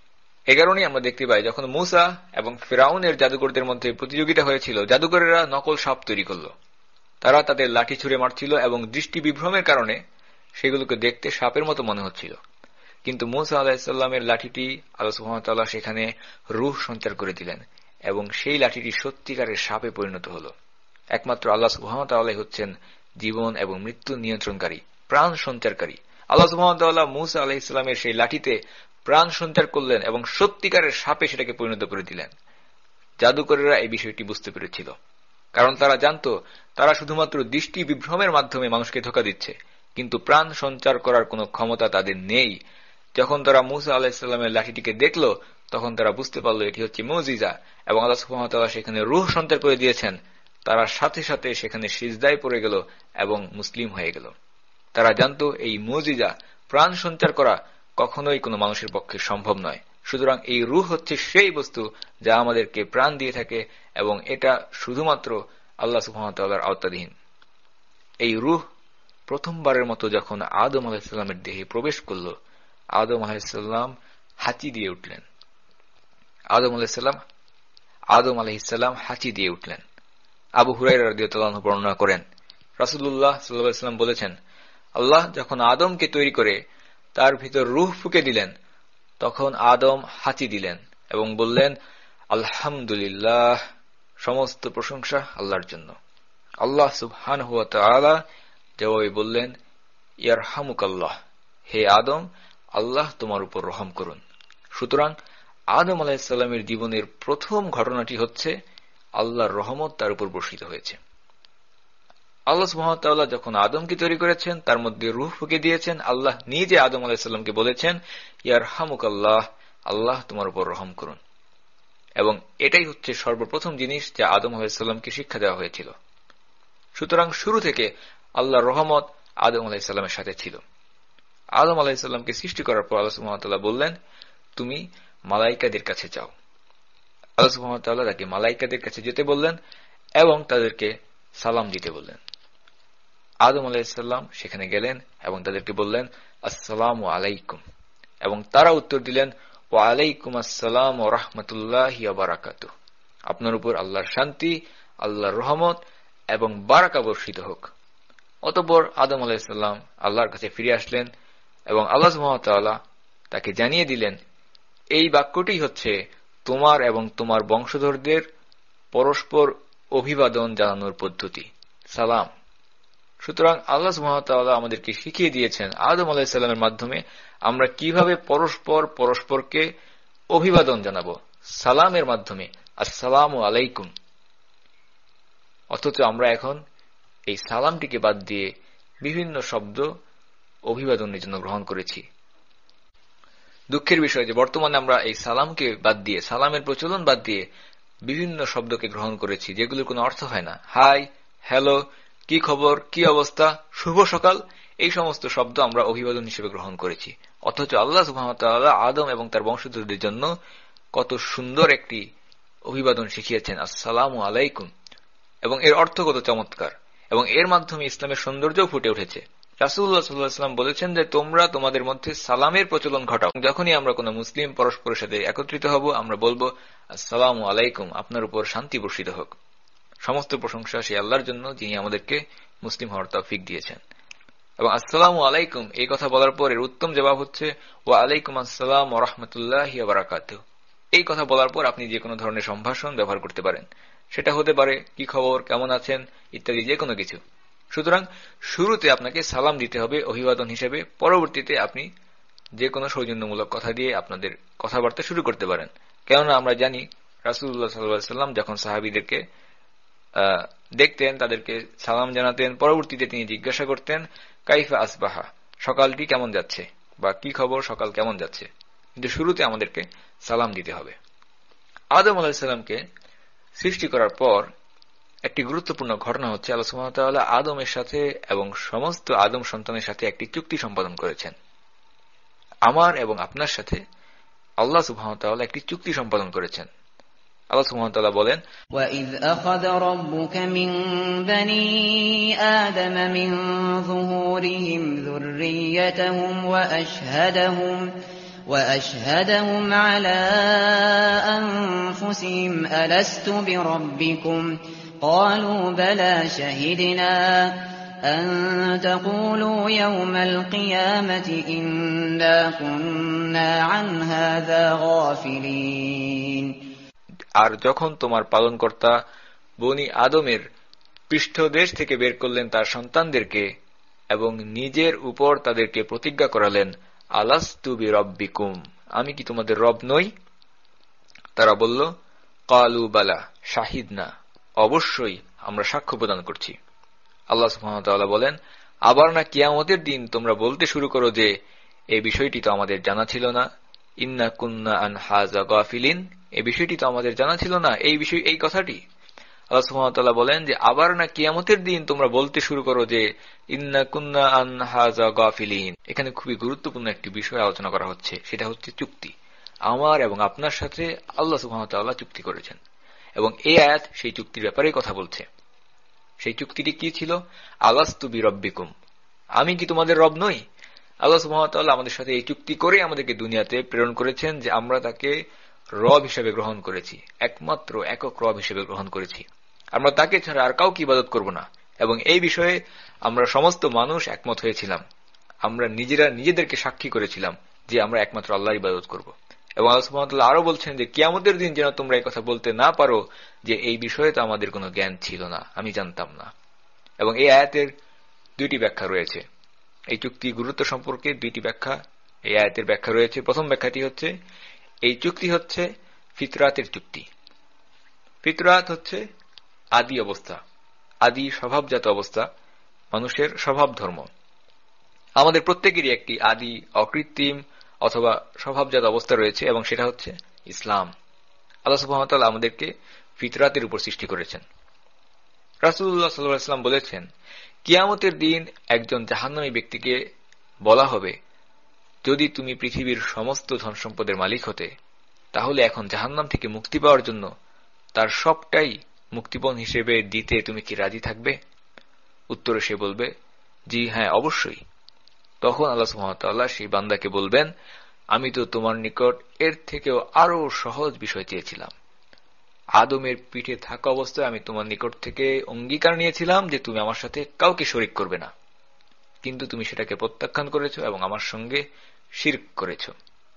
এ কারণেই আমরা দেখতে পাই যখন মূসা এবং ফিরাউনের জাদুকরদের মধ্যে প্রতিযোগিতা হয়েছিল, জাদুকরেরা নকল সাপ তৈরি করল। তারা তাদের লাঠি ছুঁড়ে মারছিল এবং দৃষ্টি বিভ্রমের কারণে সেগুলোকে দেখতে সাপের মতো মনে হচ্ছিল, কিন্তু মূসা আলাইহিস সালামের লাঠিটি আল্লাহ সুবহানাহু ওয়া তাআলা সেখানে রূহ সঞ্চার করে দিলেন এবং সেই লাঠিটি সত্যিকারের সাপে পরিণত হল। একমাত্র আল্লাহ সুবহানাহু ওয়া তাআলাই হচ্ছেন জীবন এবং মৃত্যু নিয়ন্ত্রণকারী, প্রাণ সঞ্চারকারী। আল্লাহ সুবহানাহু ওয়া তাআলা মূসা আলাইহিস সালামের সেই লাঠিতে প্রাণ সঞ্চার করলেন এবং সত্যিকারের সাপে সেটাকে পরিণত করে দিলেন। জাদুকরেরা এই বিষয়টি বুঝতে পেরেছিল, কারণ তারা জানত তারা শুধুমাত্র দৃষ্টি বিভ্রমের মাধ্যমে মানুষকে ধোঁকা দিচ্ছে, কিন্তু প্রাণ সঞ্চার করার কোনো ক্ষমতা তাদের নেই। যখন তারা মূসা আলাইহিস সালামের লাঠিটিকে দেখল তখন তারা বুঝতে পারল এটি হচ্ছে মুজিজা এবং আল্লাহ সুবহানাহু ওয়া তাআলা সেখানে রূহ সঞ্চার করে দিয়েছেন। তারা সাথে সাথে সেখানে সিজদায় পড়ে গেল এবং মুসলিম হয়ে গেল। তারা জানত এই মুজিজা, প্রাণ সঞ্চার করা কখনোই কোনো মানুষের পক্ষে সম্ভব নয়। সুতরাং এই রূহ হচ্ছে সেই বস্তু যা আমাদেরকে প্রাণ দিয়ে থাকে এবং এটা শুধুমাত্র আল্লাহ সুবহানাহু ওয়া তাআলার আওতাধীন। এই রূহ প্রথমবারের মতো যখন আদম আলাইহিস সালামের দেহে প্রবেশ করল, আদম আলাইহিস সালাম হাঁচি দিয়ে উঠলেন। আদম আলাইহিস সালাম হাঁচি দিয়ে উঠলেন। আবু হুরায়রা রাদিয়াল্লাহু আনহু বর্ণনা করেন, রাসূলুল্লাহ সাল্লাল্লাহু আলাইহি ওয়াসাল্লাম বলেছেন, আল্লাহ যখন আদমকে তৈরি করে তার ভিতর রূহ ফুঁকে দিলেন তখন আদম হাঁচি দিলেন এবং বললেন, আলহামদুলিল্লাহ, সমস্ত প্রশংসা আল্লাহর জন্য। আল্লাহ সুবহানাহু ওয়া তাআলা জবাবে বললেন, ইয়ারহামুকাল্লাহ, হে আদম, আল্লাহ তোমার উপর রহম করুন। সুতরাং আদম আলাইহিস সালামের জীবনের প্রথম ঘটনাটি হচ্ছে আল্লাহর রহমত তার উপর বর্ষিত হয়েছে। আল্লাহ সুবহানাহু ওয়া তাআলা যখন আদমকে তৈরি করেছেন তার মধ্যে রূহ ফুঁকে দিয়েছেন, আল্লাহ নিজে আদম আলাইহিস সালামকে বলেছেন, ইয়ারহামুকাল্লাহ, আল্লাহ তোমার উপর রহম করুন। এবং এটাই হচ্ছে সর্বপ্রথম জিনিস যা আদম আলাইহিস সালামকে শিক্ষা দেওয়া হয়েছিল। সুতরাং শুরু থেকে আল্লাহর রহমত আদম আলাইহিস সালামের সাথে ছিল। আদম আলাইহিস সালামকে সৃষ্টি করার পর আল্লাহ সুবহানাহু ওয়া তাআলা বললেন, তুমি মালায়েকাদের কাছে যাও। আল্লাহ সুবহানাহু ওয়া তাআলা তাকে মালায়েকাদের কাছে যেতে বললেন এবং তাদেরকে সালাম দিতে বললেন। আদম আলাইহিস সালাম সেখানে গেলেন এবং তাদেরকে বললেন, আসসালামু আলাইকুম, এবং তারা উত্তর দিলেন, ওয়া আলাইকুম আসসালাম ওয়া রাহমাতুল্লাহি ওয়া বারাকাতুহু, আপনার উপর আল্লাহর শান্তি, আল্লাহর রহমত এবং বারাকা বর্ষিত হোক। অতঃপর আদম আলাইহিস সালাম আল্লাহর কাছে ফিরে আসলেন এবং আল্লাহ সুবহানাহু ওয়া তাআলা তাকে জানিয়ে দিলেন, এই বাক্যটি হচ্ছে তোমার এবং তোমার বংশধরদের পরস্পর অভিবাদন জানানোর পদ্ধতি, সালাম। সুতরাং আল্লাহ সুবহানাহু ওয়া তাআলা আমাদেরকে শিখিয়ে দিয়েছেন আদম আলাইহিস সালামের মাধ্যমে আমরা কিভাবে পরস্পরকে অভিবাদন জানাবো সালামের মাধ্যমে, আসসালামু আলাইকুম। অথচ আমরা এখন এই সালামটিকে বাদ দিয়ে বিভিন্ন শব্দ অভিবাদনের জন্য গ্রহণ করেছি। দুঃখের বিষয় যে বর্তমানে আমরা এই সালামকে বাদ দিয়ে, সালামের প্রচলন বাদ দিয়ে বিভিন্ন শব্দকে গ্রহণ করেছি যেগুলোর কোনো অর্থ হয় না। হাই, হ্যালো, কি খবর, কি অবস্থা, শুভ সকাল, এই সমস্ত শব্দ আমরা অভিবাদন হিসেবে গ্রহণ করেছি। অথচ আল্লাহ সুবহানাহু ওয়া তাআলা আদম এবং তার বংশধরদের জন্য কত সুন্দর একটি অভিবাদন শিখিয়েছেন, আসসালামু আলাইকুম, এবং এর অর্থ কত চমৎকার, এবং এর মাধ্যমে ইসলামের সৌন্দর্যও ফুটে উঠেছে। রাসূলুল্লাহ সাল্লাল্লাহু আলাইহি ওয়াসাল্লাম বলেছেন যে তোমরা তোমাদের মধ্যে সালামের প্রচলন ঘটাও। যখনই আমরা কোনো মুসলিম পরস্পরের সাথে একত্রিত হব আমরা বলবো আসসালামু আলাইকুম, আপনার উপর শান্তি বর্ষিত হোক। সমস্ত প্রশংসা সেই আল্লাহর জন্য যিনি আমাদেরকে মুসলিম হওয়ার তৌফিক দিয়েছেন। এবং আসসালামু আলাইকুম এই কথা বলার পর এর উত্তম জবাব হচ্ছে ওয়া আলাইকুম আসসালাম ওয়া রাহমাতুল্লাহি ওয়া বারাকাতুহু। এই কথা বলার পর আপনি যে কোনো ধরনের সম্ভাষণ ব্যবহার করতে পারেন, সেটা হতে পারে কি খবর, কেমন আছেন ইত্যাদি যে কোনো কিছু। সুতরাং শুরুতে আপনাকে সালাম দিতে হবে অভিবাদন হিসেবে, পরবর্তীতে আপনি যে কোনো সৌজন্যমূলক কথা দিয়ে আপনাদের কথাবার্তা শুরু করতে পারেন। কেননা আমরা জানি রাসূলুল্লাহ সাল্লাল্লাহু আলাইহি ওয়াসাল্লাম যখন সাহাবীদেরকে দেখতেন তাদেরকে সালাম জানাতেন, পরবর্তীতে তিনি জিজ্ঞাসা করতেন কাইফা আসবাহা, সকালটি কেমন যাচ্ছে, বা কি খবর, সকাল কেমন যাচ্ছে। কিন্তু শুরুতে আমাদেরকে সালাম দিতে হবে। আদম আলাইহিস সালামকে সৃষ্টি করার পর একটি গুরুত্বপূর্ণ ঘটনা হচ্ছে আল্লাহ সুবহানাহু ওয়া তাআলা আদমের সাথে এবং সমস্ত আদম সন্তানের সাথে একটি চুক্তি সম্পাদন করেছেন। আমার এবং আপনার সাথে আল্লাহ সুবহানাহু ওয়া তাআলা একটি চুক্তি সম্পাদন করেছেন। আল্লাহ সুবহানাহু ওয়া তাআলা বলেন وَإِذْ أَخَذَ رَبُّكَ مِنْ بَنِي آدَمَ مِنْ ظُهُورِهِمْ ذُرِّيَّتَهُمْ وَأَشْهَدَهُمْ عَلَى أَنفُسِهِمْ أَلَسْتُ بِرَبِّكُمْ قَالُوا بَلَى شَهِدْنَا أَن تَقُولُوا يَوْمَ الْقِيَامَةِ إِنَّا كُنَّا عَنْ هَذَا غَافِلِينَ। আর যখন তোমার পালনকর্তা বনি আদমের পৃষ্ঠদেশ থেকে বের করলেন তার সন্তানদেরকে এবং নিজের উপর তাদেরকে প্রতিজ্ঞা করালেন আলাস্তু বিরব্বিকুম, আমি কি তোমাদের রব নই? তারা বলল ক্বালু বালা শাহিদনা, অবশ্যই আমরা সাক্ষ্য প্রদান করছি। আল্লাহ সুবহানাহু ওয়া তাআলা বলেন আবার না কিয়ামতের দিন তোমরা বলতে শুরু করো যে এই বিষয়টি তো আমাদের জানা ছিল না, ইন্না কুন্না আন হাযা গাফিলিন, এই বিষয়টি তো আমাদের জানা ছিল না, এই কথাটি। আল্লাহ সুবহানাহু ওয়া তাআলা বলেন যে আবার না কিয়ামতের দিন তোমরা বলতে শুরু করো যে ইন্না কুন্না আন হাযা গাফিলিন। এখানে খুবই গুরুত্বপূর্ণ একটি বিষয় আলোচনা করা হচ্ছে, সেটা হচ্ছে চুক্তি। আমার এবং আপনার সাথে আল্লাহ সুবহানাহু ওয়া তাআলা চুক্তি করেছেন এবং এই আয়াত সেই চুক্তির ব্যাপারে কথা বলছে। সেই চুক্তিটি কি ছিল? আলাস্তু বিরব্বিকুম, আমি কি তোমাদের রব নই? আল্লাহ সুবহানাহু ওয়া তাআলা আমাদের সাথে এই চুক্তি করে আমাদেরকে দুনিয়াতে প্রেরণ করেছেন যে আমরা তাকে রব হিসেবে গ্রহণ করেছি, একমাত্র একক রব হিসেবে গ্রহণ করেছি। আমরা তাকে ছাড়া আর কাউকে ইবাদত করব না। এবং এই বিষয়ে আমরা সমস্ত মানুষ একমত হয়েছিলাম। আমরা নিজেদেরকে সাক্ষী করেছিলাম যে আমরা একমাত্র আল্লাহর ইবাদত করব। এবং আল্লাহ সুবহানাহু ওয়া তাআলা আরো বলছেন যে কিয়ামতের দিন যেন তোমরা এই কথা বলতে না পারো যে এই বিষয়ে তো আমাদের কোনো জ্ঞান ছিল না, আমি জানতাম না। এবং এই আয়াতের দুইটি ব্যাখ্যা রয়েছে। এই চুক্তি গুরুত্ব সম্পর্কে দুইটি ব্যাখ্যা এই আয়াতের ব্যাখ্যা রয়েছে। প্রথম ব্যাখ্যাটি হচ্ছে এই চুক্তি হচ্ছে ফিতরাতের চুক্তি। ফিতরাত হচ্ছে আদি অবস্থা, আদি স্বভাবজাত অবস্থা, মানুষের স্বভাব ধর্ম। আমাদের প্রত্যেকেরই একটি আদি অকৃত্রিম অথবা স্বভাবজাত অবস্থা রয়েছে এবং সেটা হচ্ছে ইসলাম। আল্লাহ সুবহানাহু ওয়া তাআলা আমাদেরকে ফিতরাতের উপর সৃষ্টি করেছেন। রাসূলুল্লাহ সাল্লাল্লাহু আলাইহি ওয়াসাল্লাম বলেছেন কিয়ামতের দিন একজন জাহান্নামী ব্যক্তিকে বলা হবে যদি তুমি পৃথিবীর সমস্ত ধন সম্পদের মালিক হতে তাহলে এখন জাহান্নাম থেকে মুক্তি পাওয়ার জন্য তার সবটাই মুক্তিপণ হিসেবে দিতে তুমি কি রাজি থাকবে? উত্তরে সে বলবে জি হ্যাঁ অবশ্যই। তখন আল্লাহ সুবহানাহু ওয়া তাআলা সেই বান্দাকে বলবেন আমি তো তোমার নিকট এর থেকেও আরো সহজ বিষয় চেয়েছিলাম। আদমের পিঠে থাকা অবস্থায় আমি তোমার নিকট থেকে অঙ্গীকার নিয়েছিলাম যে তুমি আমার সাথে কাউকে শরীক করবে না, কিন্তু তুমি সেটাকে প্রত্যাখ্যান করেছো এবং আমার সঙ্গে শিরক করেছো।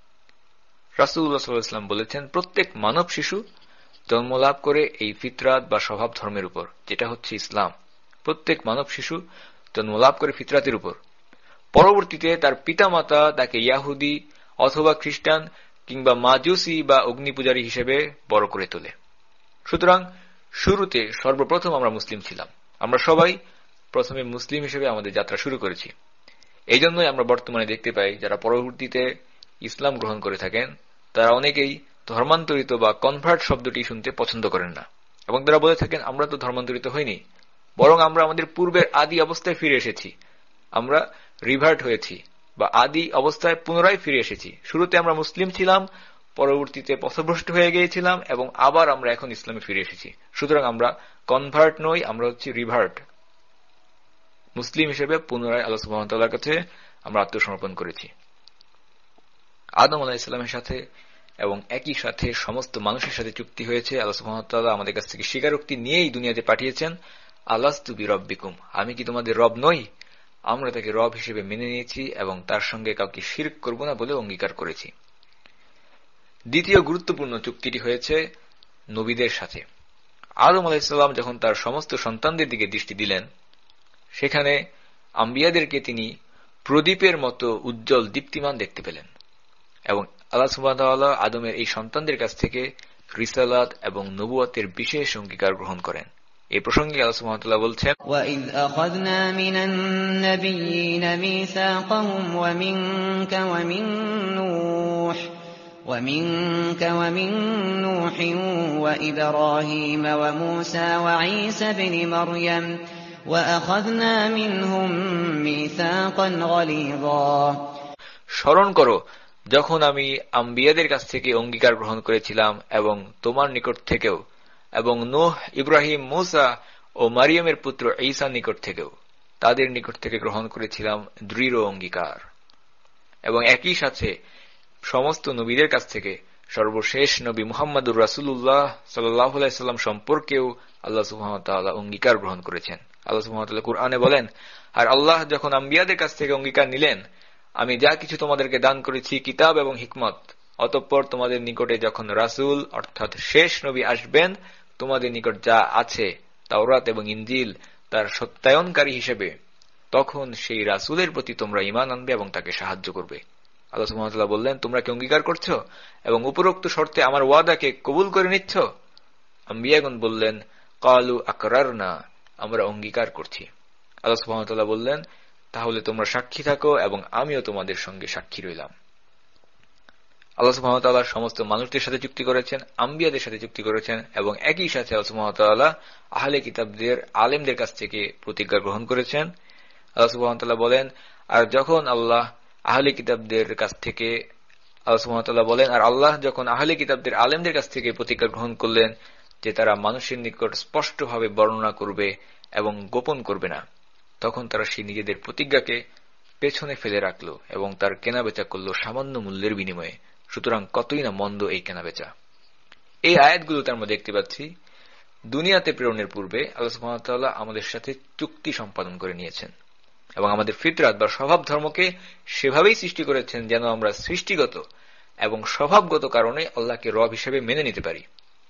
রাসূলুল্লাহ সাল্লাল্লাহু আলাইহি ওয়াসাল্লাম বলেছেন প্রত্যেক মানব শিশু জন্মলাভ করে এই ফিতরাত বা স্বভাব ধর্মের উপর, যেটা হচ্ছে ইসলাম। প্রত্যেক মানব শিশু জন্ম লাভ করে ফিতরাতের উপর। পরবর্তীতে তার পিতামাতা তাকে ইয়াহুদি অথবা খ্রিস্টান কিংবা মাজুসি বা অগ্নিপূজারী হিসেবে বড় করে তোলে। সুতরাং শুরুতে সর্বপ্রথম আমরা মুসলিম ছিলাম। আমরা সবাই প্রথমে মুসলিম হিসেবে আমাদের যাত্রা শুরু করেছি। এই জন্যই আমরা বর্তমানে দেখতে পাই যারা পরবর্তীতে ইসলাম গ্রহণ করে থাকেন তারা অনেকেই ধর্মান্তরিত বা কনভার্ট শব্দটি শুনতে পছন্দ করেন না, এবং তারা বলে থাকেন আমরা তো ধর্মান্তরিত হইনি, বরং আমরা আমাদের পূর্বের আদি অবস্থায় ফিরে এসেছি, আমরা রিভার্ট হয়েছি বা আদি অবস্থায় পুনরায় ফিরে এসেছি। শুরুতে আমরা মুসলিম ছিলাম, পরবর্তীতে পথভ্রষ্ট হয়ে গিয়েছিলাম এবং আবার আমরা এখন ইসলামে ফিরে এসেছি। সুতরাং আমরা কনভার্ট নই, আমরা হচ্ছি রিভার্ট। মুসলিম হিসেবে পুনরায় আল্লাহ সুবহানাহু ওয়া তাআলার কাছে আমরা আত্মসমর্পণ করেছি। আদম আলাইহিস সালামের সাথে এবং একই সাথে সমস্ত মানুষের সাথে চুক্তি হয়েছে। আল্লাহ সুবহানাহু ওয়া তাআলা আমাদের কাছ থেকে স্বীকারোক্তি নিয়েই দুনিয়াতে পাঠিয়েছেন, আলাস্তু বিরাব্বিকুম, আমি কি তোমাদের রব নই? আমরা তাকে রব হিসেবে মেনে নিয়েছি এবং তার সঙ্গে কাউকে শিরক করব না বলে অঙ্গীকার করেছি। দ্বিতীয় গুরুত্বপূর্ণ চুক্তিটি হয়েছে নবীদের সাথে। আদম আলাইহিস সালাম যখন তার সমস্ত সন্তানদের দিকে দৃষ্টি দিলেন, সেখানে আম্বিয়াদেরকে তিনি প্রদীপের মতো উজ্জ্বল দীপ্তিমান দেখতে পেলেন, এবং আল্লাহ সুবহানাহু ওয়া তাআলা আদমের এই সন্তানদের কাছ থেকে রিসালাত এবং নবুয়তের বিশেষ অঙ্গীকার গ্রহণ করেন। এই প্রসঙ্গে আল্লাহ সুবহানাহু ওয়া তাআলা বলছেন, وَإِذْ أَخَذْنَا مِنَ النَّبِيِّينَ مِيثَاقَهُمْ وَمِنكَ وَمِن نُّوحٍ وَإِبْرَاهِيمَ وَمُوسَى وَعِيسَى ابْنِ مَرْيَمَ وَأَخَذْنَا مِنْهُم مِّيثَاقًا غَلِيظًا। স্মরণ করো যখন আমি আম্বিয়াদের কাছ থেকে অঙ্গীকার গ্রহণ করেছিলাম এবং তোমার নিকট থেকেও, এবং নূহ, ইব্রাহিম, মূসা ও মারিয়ামের পুত্র ঈসার নিকট থেকেও, তাদের নিকট থেকে গ্রহণ করেছিলাম দৃঢ় অঙ্গীকার। এবং একই সাথে সমস্ত নবীদের কাছ থেকে সর্বশেষ নবী মুহাম্মদুর রাসূলুল্লাহ সাল্লাল্লাহু আলাইহি ওয়াসাল্লাম সম্পর্কেও আল্লাহ সুবহানাহু ওয়া তাআলা অঙ্গীকার গ্রহণ করেছেন। আল্লাহ সুবহানাহু ওয়া তাআলা কুরআনে বলেন, আর আল্লাহ যখন আম্বিয়াদের কাছ থেকে অঙ্গীকার নিলেন, আমি যা কিছু তোমাদেরকে দান করেছি কিতাব এবং হিকমত, অতঃপর তোমাদের নিকটে যখন রাসূল অর্থাৎ শেষ নবী আসবেন, তোমাদের নিকট যা আছে তাওরাত এবং ইনজিল তার সত্যায়নকারী হিসেবে, তখন সেই রাসূলের প্রতি তোমরা ঈমান আনবে এবং তাকে সাহায্য করবে। আল্লাহ সুবহানাহু ওয়া তাআলা বললেন, তোমরা কি অঙ্গীকার করছো এবং উপরোক্ত শর্তে আমার ওয়াদাকে কবুল করে নিচ্ছ? আম্বিয়াগণ বললেন, ক্বালু আকরারনা, আমরা অঙ্গীকার করছি। আল্লাহ সুবহানাহু ওয়া তাআলা বললেন, তাহলে তোমরা সাক্ষী থাকো এবং আমিও তোমাদের সঙ্গে সাক্ষী রইলাম। আল্লাহ সুবহানাহু ওয়া তাআলা সমস্ত মানুষদের সাথে চুক্তি করেছেন, আম্বিয়াদের সাথে চুক্তি করেছেন, এবং একই সাথে আল্লাহ সুবহানাহু ওয়া তাআলা আহলে কিতাবদের আলেমদের কাছ থেকে প্রতিজ্ঞা গ্রহণ করেছেন। আল্লাহ সুবহানাহু ওয়া তাআলা বলেন, আর যখন আল্লাহ আহলে কিতাবদের কাছ থেকে আল্লাহ সুবহানাহু ওয়া তাআলা বলেন, আর আল্লাহ যখন আহলে কিতাবদের আলেমদের কাছ থেকে প্রতিজ্ঞা গ্রহণ করলেন যে তারা মানুষের নিকট স্পষ্টভাবে বর্ণনা করবে এবং গোপন করবে না, তখন তারা সেই নিজেদের প্রতিজ্ঞাকে পেছনে ফেলে রাখল এবং তার কেনাবেচা করল সামান্য মূল্যের বিনিময়ে। সুতরাং কতই না মন্দ এই কেনাবেচা। এই আয়াতগুলোতে আমরা দেখতে পাচ্ছি দুনিয়াতে প্রেরণের পূর্বে আল্লাহ সুবহানাহু ওয়া তাআলা আমাদের সাথে চুক্তি সম্পাদন করে নিয়েছেন এবং আমাদের ফিতরাত বা স্বভাব ধর্মকে সেভাবেই সৃষ্টি করেছেন যেন আমরা সৃষ্টিগত এবং স্বভাবগত কারণে আল্লাহকে রব হিসেবে মেনে নিতে পারি।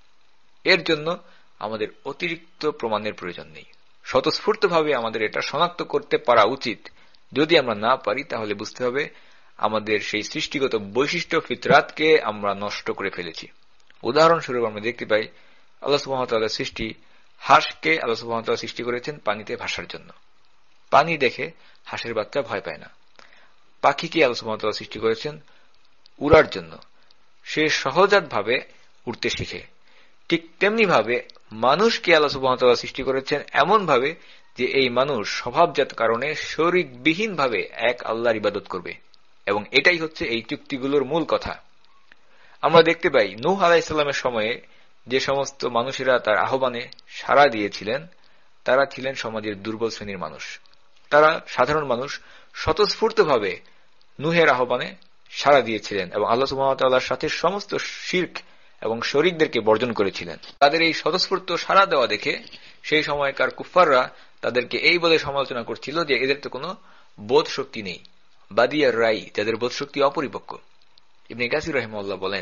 এর জন্য আমাদের অতিরিক্ত প্রমাণের প্রয়োজন নেই। স্বতঃস্ফূর্তভাবে আমাদের এটা শনাক্ত করতে পারা উচিত। যদি আমরা না পারি তাহলে বুঝতে হবে আমাদের সেই সৃষ্টিগত বৈশিষ্ট্য ফিতরাতকে আমরা নষ্ট করে ফেলেছি। উদাহরণস্বরূপ আমরা দেখতে পাই আল্লাহ সুবহানাহু ওয়া তাআলার সৃষ্টি, হাঁসকে আল্লাহ সুবহানাহু ওয়া তাআলা সৃষ্টি করেছেন পানিতে ভাসার জন্য। পানি দেখে হাঁসের বাচ্চা ভয় পায় না। পাখিকে আল্লাহ সুবহানাহু ওয়া তাআলা সৃষ্টি করেছেন উড়ার জন্য, সে সহজাতভাবে উড়তে শিখে। ঠিক তেমনি ভাবে মানুষকে আল্লাহ সুবহানাহু ওয়া তাআলা সৃষ্টি করেছেন এমন ভাবে যে এই মানুষ স্বভাবজাত কারণে শরীকবিহীন ভাবে এক আল্লাহর ইবাদত করবে, এবং এটাই হচ্ছে এই চুক্তিগুলোর মূল কথা। আমরা দেখতে পাই নূহ আলাইহিস সালামের সময়ে যে সমস্ত মানুষেরা তার আহ্বানে সাড়া দিয়েছিলেন তারা ছিলেন সমাজের দুর্বল শ্রেণীর মানুষ। তারা সাধারণ মানুষ স্বতঃস্ফূর্তভাবে নূহের আহ্বানে সাড়া দিয়েছিলেন এবং আল্লাহ সুবহানাহু ওয়া তাআলার সাথে সমস্ত শিরক এবং শরীকদেরকে বর্জন করেছিলেন। তাদের এই স্বতঃস্ফূর্ত সাড়া দেওয়া দেখে সেই সময়কার কুফাররা তাদেরকে এই বলে সমালোচনা করছিল যে এদের তো কোনো বোধ শক্তি নেই, বাদিয়ার রাই, যাদের বোধ শক্তি অপরিপক্ক। ইবনে কাসির রাহিমাহুল্লাহ বলেন,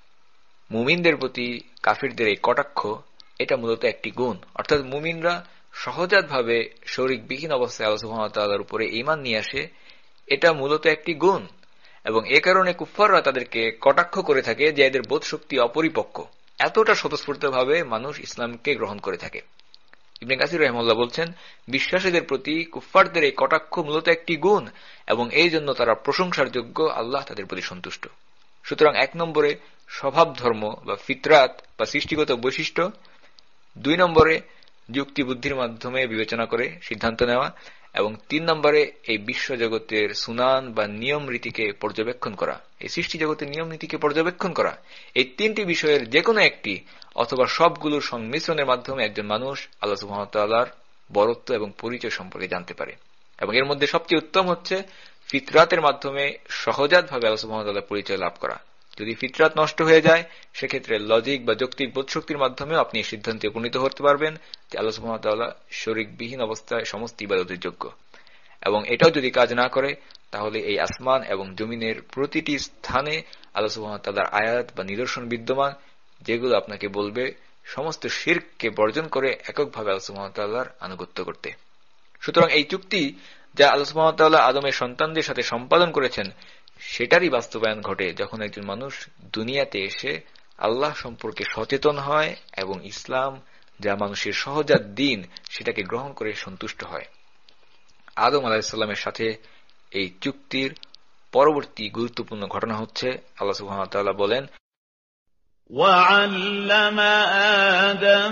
মুমিনদের প্রতি কাফিরদের এই কটাক্ষ এটা মূলত একটি গুণ, অর্থাৎ মুমিনরা সহজাতভাবে শরীকবিহীন অবস্থায় আল্লাহ সুবহানাহু ওয়া তাআলার উপরে ঈমান নিয়ে আসে, এটা মূলত একটি গুণ, এবং এ কারণে কুফফাররা তাদেরকে কটাক্ষ করে থাকে যে এদের বোধশক্তি অপরিপক্ক। এতটা স্বতঃস্ফূর্তভাবে মানুষ ইসলামকে গ্রহণ করে থাকে। ইবনে কাসির রাহিমাহুল্লাহ বলছেন, বিশ্বাসীদের প্রতি কুফফারদের এই কটাক্ষ মূলত একটি গুণ, এবং এই জন্য তারা প্রশংসার যোগ্য, আল্লাহ তাদের প্রতি সন্তুষ্ট। সুতরাং 1 নম্বরে স্বভাব ধর্ম বা ফিতরাত বা সৃষ্টিগত বৈশিষ্ট্য, 2 নম্বরে যুক্তি বুদ্ধির মাধ্যমে বিবেচনা করে সিদ্ধান্ত নেওয়া, এবং 3 নম্বরে এই বিশ্বজগতের সুনান বা নিয়ম রীতিকে পর্যবেক্ষণ করা, এই সৃষ্টি জগতের নিয়ম নীতিকে পর্যবেক্ষণ করা। এই 3টি বিষয়ের যে কোনো একটি অথবা সবগুলোর সংমিশ্রণের মাধ্যমে একজন মানুষ আল্লাহ সুবহানাহু ওয়া তাআলার বরত্ব এবং পরিচয় সম্পর্কে জানতে পারে। এবং এর মধ্যে সবচেয়ে উত্তম হচ্ছে ফিতরাতের মাধ্যমে সহজাতভাবে আল্লাহ সুবহানাহু ওয়া তাআলার পরিচয় লাভ করা। যদি ফিতরাত নষ্ট হয়ে যায়, সেক্ষেত্রে লজিক বা যৌক্তিক বোধশক্তির মাধ্যমে আপনি এই সিদ্ধান্তে উপনীত হতে পারবেন যে আল্লাহ সুবহানাহু ওয়া তাআলা শরীকবিহীন অবস্থায় সমস্ত ইবাদতের যোগ্য। এবং এটাও যদি কাজ না করে, তাহলে এই আসমান এবং জমিনের প্রতিটি স্থানে আল্লাহ সুবহানাহু ওয়া তাআলার আয়াত বা নিদর্শন বিদ্যমান, যেগুলো আপনাকে বলবে সমস্ত শিরককে বর্জন করে এককভাবে আল্লাহ সুবহানাহু ওয়া তাআলার আনুগত্য করতে। সুতরাং এই চুক্তি যা আল্লাহ সুবহানাহু ওয়া তাআলা আদমের সন্তানদের সাথে সম্পাদন করেছেন, সেটারই বাস্তবায়ন ঘটে যখন একজন মানুষ দুনিয়াতে এসে আল্লাহ সম্পর্কে সচেতন হয় এবং ইসলাম, যা মানুষের সহজাত দ্বীন, সেটাকে গ্রহণ করে সন্তুষ্ট হয়। আদম আলাইহিস সালামের সাথে এই চুক্তির পরবর্তী গুরুত্বপূর্ণ ঘটনা হচ্ছে, আল্লাহ সুবহানাহু ওয়া তাআলা বলেন, وَعَلَّمَ آدَمَ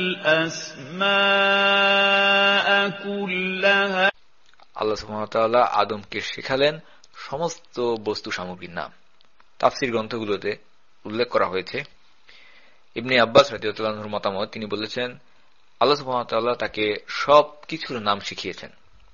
الْأَسْمَاءَ كُلَّهَا, আল্লাহ সুবহানাহু ওয়া তাআলা আদমকে শেখালেন সমস্ত বস্তু সামগ্রীর নাম। তাফসীর গ্রন্থগুলোতে উল্লেখ করা হয়েছে, ইবনে আব্বাস রাদিয়াল্লাহু আনহুর মতামত, তিনি বলেছেন আল্লাহ সুবহানাহু ওয়া তাআলা তাকে সব কিছুর নাম শিখিয়েছেন।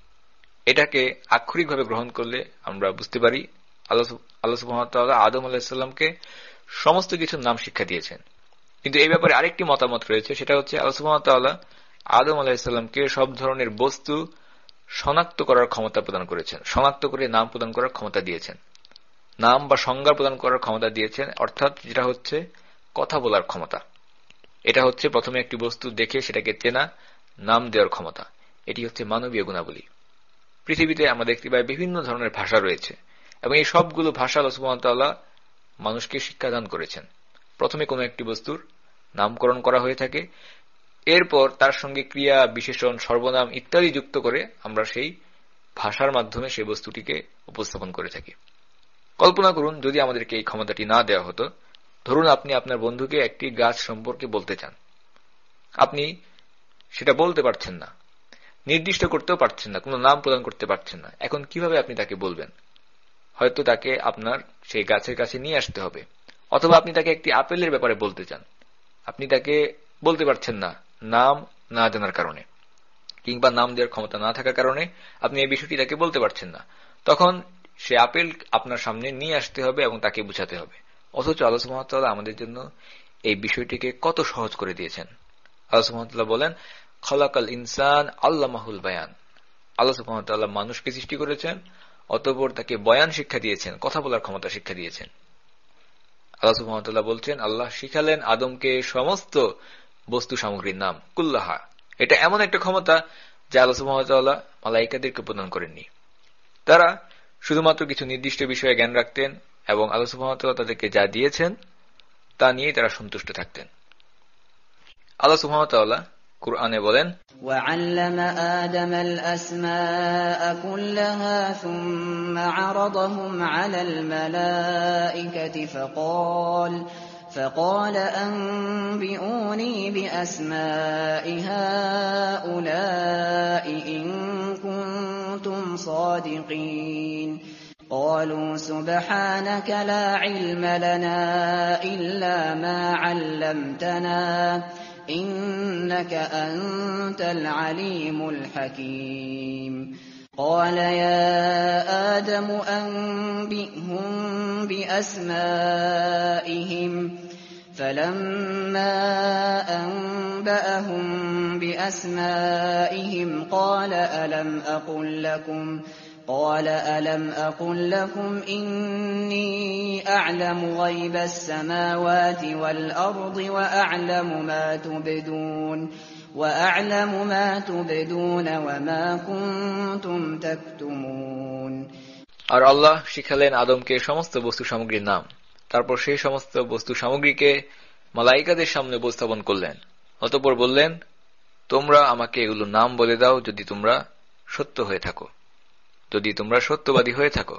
এটাকে আক্ষরিকভাবে গ্রহণ করলে আমরা বুঝতে পারি আল্লাহ সুবহানাহু ওয়া তাআলা আদম আলাইহিস সালামকে সমস্ত কিছুর নাম শিক্ষা দিয়েছেন। কিন্তু এই ব্যাপারে আরেকটি মতামত রয়েছে, সেটা হচ্ছে আল্লাহ সুবহানাহু ওয়া তাআলা আদম আলাইহিস সালামকে সব ধরনের বস্তু শনাক্ত করার ক্ষমতা প্রদান করেছেন, শনাক্ত করে নাম প্রদান করার ক্ষমতা দিয়েছেন, নাম বা সংজ্ঞা প্রদান করার ক্ষমতা দিয়েছেন, অর্থাৎ যেটা হচ্ছে কথা বলার ক্ষমতা। এটা হচ্ছে প্রথমে একটি বস্তু দেখে সেটাকে চেনা, নাম দেওয়ার ক্ষমতা। এটি হচ্ছে মানবীয় গুণাবলী। পৃথিবীতে আমরা দেখতে পাই বিভিন্ন ধরনের ভাষা রয়েছে, এবং এই সবগুলো ভাষা আল্লাহ সুবহানাহু ওয়া তাআলা মানুষকে শিক্ষাদান করেছেন। প্রথমে কোনো একটি বস্তুর নামকরণ করা হয়ে থাকে, এরপর তার সঙ্গে ক্রিয়া, বিশেষণ, সর্বনাম ইত্যাদি যুক্ত করে আমরা সেই ভাষার মাধ্যমে সেই বস্তুটিকে উপস্থাপন করে থাকি। কল্পনা করুন যদি আমাদেরকে এই ক্ষমতাটি না দেওয়া হতো। ধরুন আপনি আপনার বন্ধুকে একটি গাছ সম্পর্কে বলতে চান, আপনি সেটা বলতে পারছেন না, নির্দিষ্ট করতেও পারছেন না, কোনো নাম প্রদান করতে পারছেন না। এখন কিভাবে আপনি তাকে বলবেন? হয়তো তাকে আপনার সেই গাছের কাছে নিয়ে আসতে হবে, অথবা আপনি তাকে একটি আপেলের ব্যাপারে বলতে চান, আপনি তাকে বলতে পারছেন না নাম না জানার কারণে, কিংবা নাম দেওয়ার ক্ষমতা না থাকার কারণে আপনি এই বিষয়টি তাকে বলতে পারছেন না। তখন সে আপেল আপনার সামনে নিয়ে আসতে হবে এবং তাকে বুঝাতে হবে। অথচ আল্লাহ সুবহানাহু ওয়া তাআলা আমাদের জন্য এই বিষয়টিকে কত সহজ করে দিয়েছেন। আল্লাহ সুবহানাহু ওয়া তাআলা বলেন, খালাকাল ইনসান আল্লামাহুল বায়ান। আল্লাহ সুবহানাহু ওয়া তাআলা মানুষকে সৃষ্টি করেছেন, অতঃপর তাকে বয়ান শিক্ষা দিয়েছেন, কথা বলার ক্ষমতা শিক্ষা দিয়েছেন। আল্লাহ সুবহানাহু ওয়া তাআলা বলছেন, আল্লাহ শিখালেন আদমকে সমস্ত বস্তু সামগ্রীর নাম, কুল্লাহা। এটা এমন একটা ক্ষমতা যা আল্লাহ সুবহানাহু ওয়া তাআলা মালায়েকাদেরকে প্রদান করেননি। তারা শুধুমাত্র কিছু নির্দিষ্ট বিষয়ে জ্ঞান রাখতেন, এবং আল্লাহ সুবহানাহু ওয়া তাআলা তাদেরকে যা দিয়েছেন তা নিয়ে তারা সন্তুষ্ট থাকতেন। আল্লাহ সুবহানাহু ওয়া তাআলা কুরআনে বলেন, وَعَلَّمَ آدَمَ الْأَسْمَاءَ كُلَّهَا ثُمَّ عَرَضَهُمْ عَلَى الْمَلَائِكَةِ فَقَالَ أَنبِئُونِي بِأَسْمَاءِ هَؤُلَاءِ إِن كُنتُمْ صَادِقِينَ قَالُوا سُبْحَانَكَ لَا عِلْمَ لَنَا إِلَّا مَا عَلَّمْتَنَا إِنَّكَ أَنْتَ الْعَلِيمُ الْحَكِيمُ قَالَ يَا آدَمُ أَنبِئْهُم بِأَسْمَائِهِمْ فَلَمَّا أَنبَأَهُم بِأَسْمَائِهِمْ قَالَ أَلَمْ أَقُل لَّكُمْ إِنِّي أَعْلَمُ غَيْبَ السَّمَاوَاتِ وَالْأَرْضِ وَأَعْلَمُ مَا تُبْدُونَ وأعلم ما تبدون وما كنتم تكتمون। আর আল্লাহ শিখালেন আদমকে সমস্ত বস্তু সামগ্রীর নাম। তারপর সেই সমস্ত বস্তু সামগ্রীকে মালাইকাদের সামনে উপস্থাপন করলেন। অতঃপর বললেন, তোমরা আমাকে এগুলো নাম বলে দাও যদি তোমরা সত্য হয়ে থাকো, যদি তোমরা সত্যবাদী হয়ে থাকো।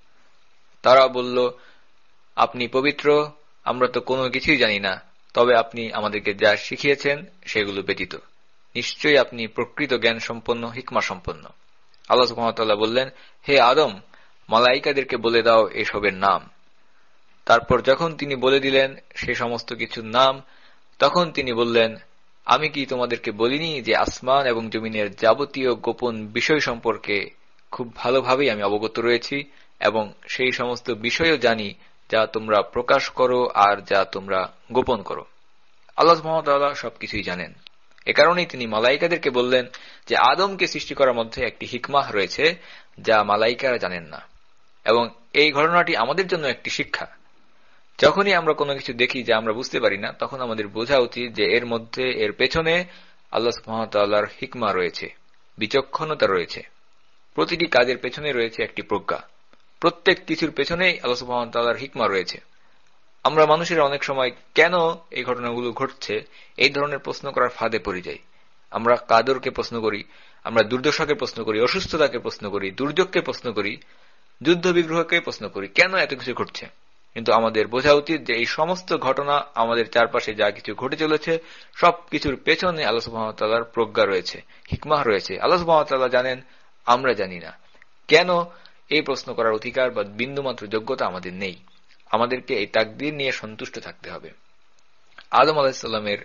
তারা বলল, আপনি পবিত্র, আমরা তো কোনো কিছুই জানি না, তবে আপনি আমাদেরকে যা শিখিয়েছেন সেগুলো ব্যতীত নিশ্চয়ই আপনি প্রকৃত জ্ঞান সম্পন্ন, হিকমা সম্পন্ন। আল্লাহ সুবহানাহু ওয়া তাআলা বললেন, হে আদম, মালাইকাদেরকে বলে দাও এসবের নাম। তারপর যখন তিনি বলে দিলেন সে সমস্ত কিছুর নাম, তখন তিনি বললেন, আমি কি তোমাদেরকে বলিনি যে আসমান এবং জমিনের যাবতীয় গোপন বিষয় সম্পর্কে খুব ভালোভাবেই আমি অবগত রয়েছি এবং সেই সমস্ত বিষয়ও জানি যা তোমরা প্রকাশ করো আর যা তোমরা গোপন করো। আল্লাহ সুবহানাহু ওয়া তাআলা সবকিছুই জানেন। এ কারণেই তিনি মালাইকাদেরকে বললেন যে আদমকে সৃষ্টি করার মধ্যে একটি হিকমাহ রয়েছে যা মালাইকারা জানেন না, এবং এই ঘটনাটি আমাদের জন্য একটি শিক্ষা। যখনই আমরা কোনো কিছু দেখি যা আমরা বুঝতে পারি না, তখন আমাদের বোঝা উচিত যে এর মধ্যে, এর পেছনে আল্লাহ সুবহানাহু ওয়া তাআলার হিকমা রয়েছে, বিচক্ষণতা রয়েছে। প্রতিটি কাজের পেছনে রয়েছে একটি প্রজ্ঞা, প্রত্যেক কিছুর পেছনেই আল্লাহ সুবহানাহু ওয়া তাআলার হিকমা রয়েছে। আমরা মানুষেরা অনেক সময় কেন এই ঘটনাগুলো ঘটছে এই ধরনের প্রশ্ন করার ফাঁদে পড়ে যাই। আমরা কাদরকে প্রশ্ন করি, আমরা দুর্দশাকে প্রশ্ন করি, অসুস্থতাকে প্রশ্ন করি, দুর্যোগকে প্রশ্ন করি, যুদ্ধ বিগ্রহকে প্রশ্ন করি, কেন এত কিছু ঘটছে। কিন্তু আমাদের বোঝা উচিত যে এই সমস্ত ঘটনা, আমাদের চারপাশে যা কিছু ঘটে চলেছে, সবকিছুর পেছনে আল্লাহ সুবহানাহু ওয়া তাআলার প্রজ্ঞা রয়েছে, হিকমাহ রয়েছে। আল্লাহ সুবহানাহু ওয়া তাআলা জানেন, আমরা জানি না। কেন এই প্রশ্ন করার অধিকার বা বিন্দুমাত্র যোগ্যতা আমাদের নেই। আমাদেরকে এই তাকদীর নিয়ে সন্তুষ্ট থাকতে হবে। আদম আলাইহিস সালামের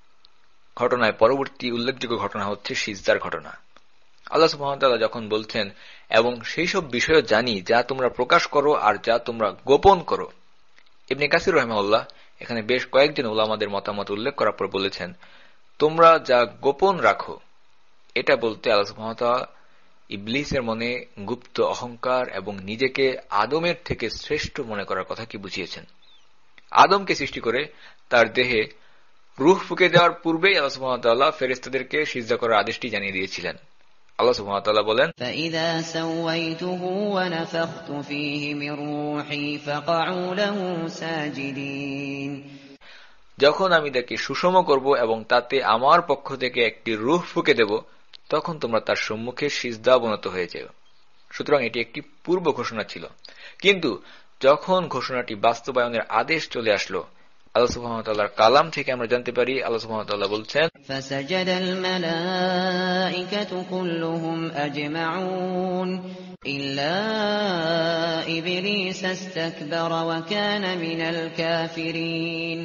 ঘটনায় পরবর্তী উল্লেখযোগ্য ঘটনা হচ্ছে সিজদার ঘটনা। আল্লাহ সুবহানাহু ওয়া তাআলা যখন বলছেন, এবং সেই সব বিষয় জানি যা তোমরা প্রকাশ করো আর যা তোমরা গোপন করো। ইবনে কাসির রাহিমাহুল্লাহ এখানে বেশ কয়েকজন উলামাদের মতামত উল্লেখ করার পর বলেছেন, তোমরা যা গোপন রাখো, এটা বলতে আল্লাহ সুবহানাহু ওয়া তাআলা ইবলিসের মনে গুপ্ত অহংকার এবং নিজেকে আদমের থেকে শ্রেষ্ঠ মনে করার কথা কি বুঝিয়েছেন। আদমকে সৃষ্টি করে তার দেহে রূহ ফুঁকে দেওয়ার পূর্বেই আল্লাহ সুবহানাহু ওয়া তাআলা ফেরেশতাদেরকে সিজদা করার আদেশটি জানিয়ে দিয়েছিলেন। আল্লাহ সুবহানাহু ওয়া তাআলা বলেন, فَإِذَا سَوَّيْتُهُ وَنَفَخْتُ فِيهِ مِنْ رُوحِي فَقَعُوا لَهُ سَاجِدِينَ। যখন আমি তাকে সুষম করব এবং তাতে আমার পক্ষ থেকে একটি রূহ ফুঁকে দেব, তখন তোমরা তার সম্মুখে সিজদা অবনত হয়ে যাও। সুতরাং এটি একটি পূর্ব ঘোষণা ছিল, কিন্তু যখন ঘোষণাটি বাস্তবায়নের আদেশ চলে আসলো, আল্লাহ সুবহানাহু ওয়া তাআলার কালাম থেকে আমরা জানতে পারি, আল্লাহ সুবহানাহু ওয়া তাআলা বলছেন, فَسَجَدَ الْمَلَائِكَةُ كُلُّهُمْ أَجْمَعُونَ إِلَّا إِبْلِيسَ اسْتَكْبَرَ وَكَانَ مِنَ الْكَافِرِينَ।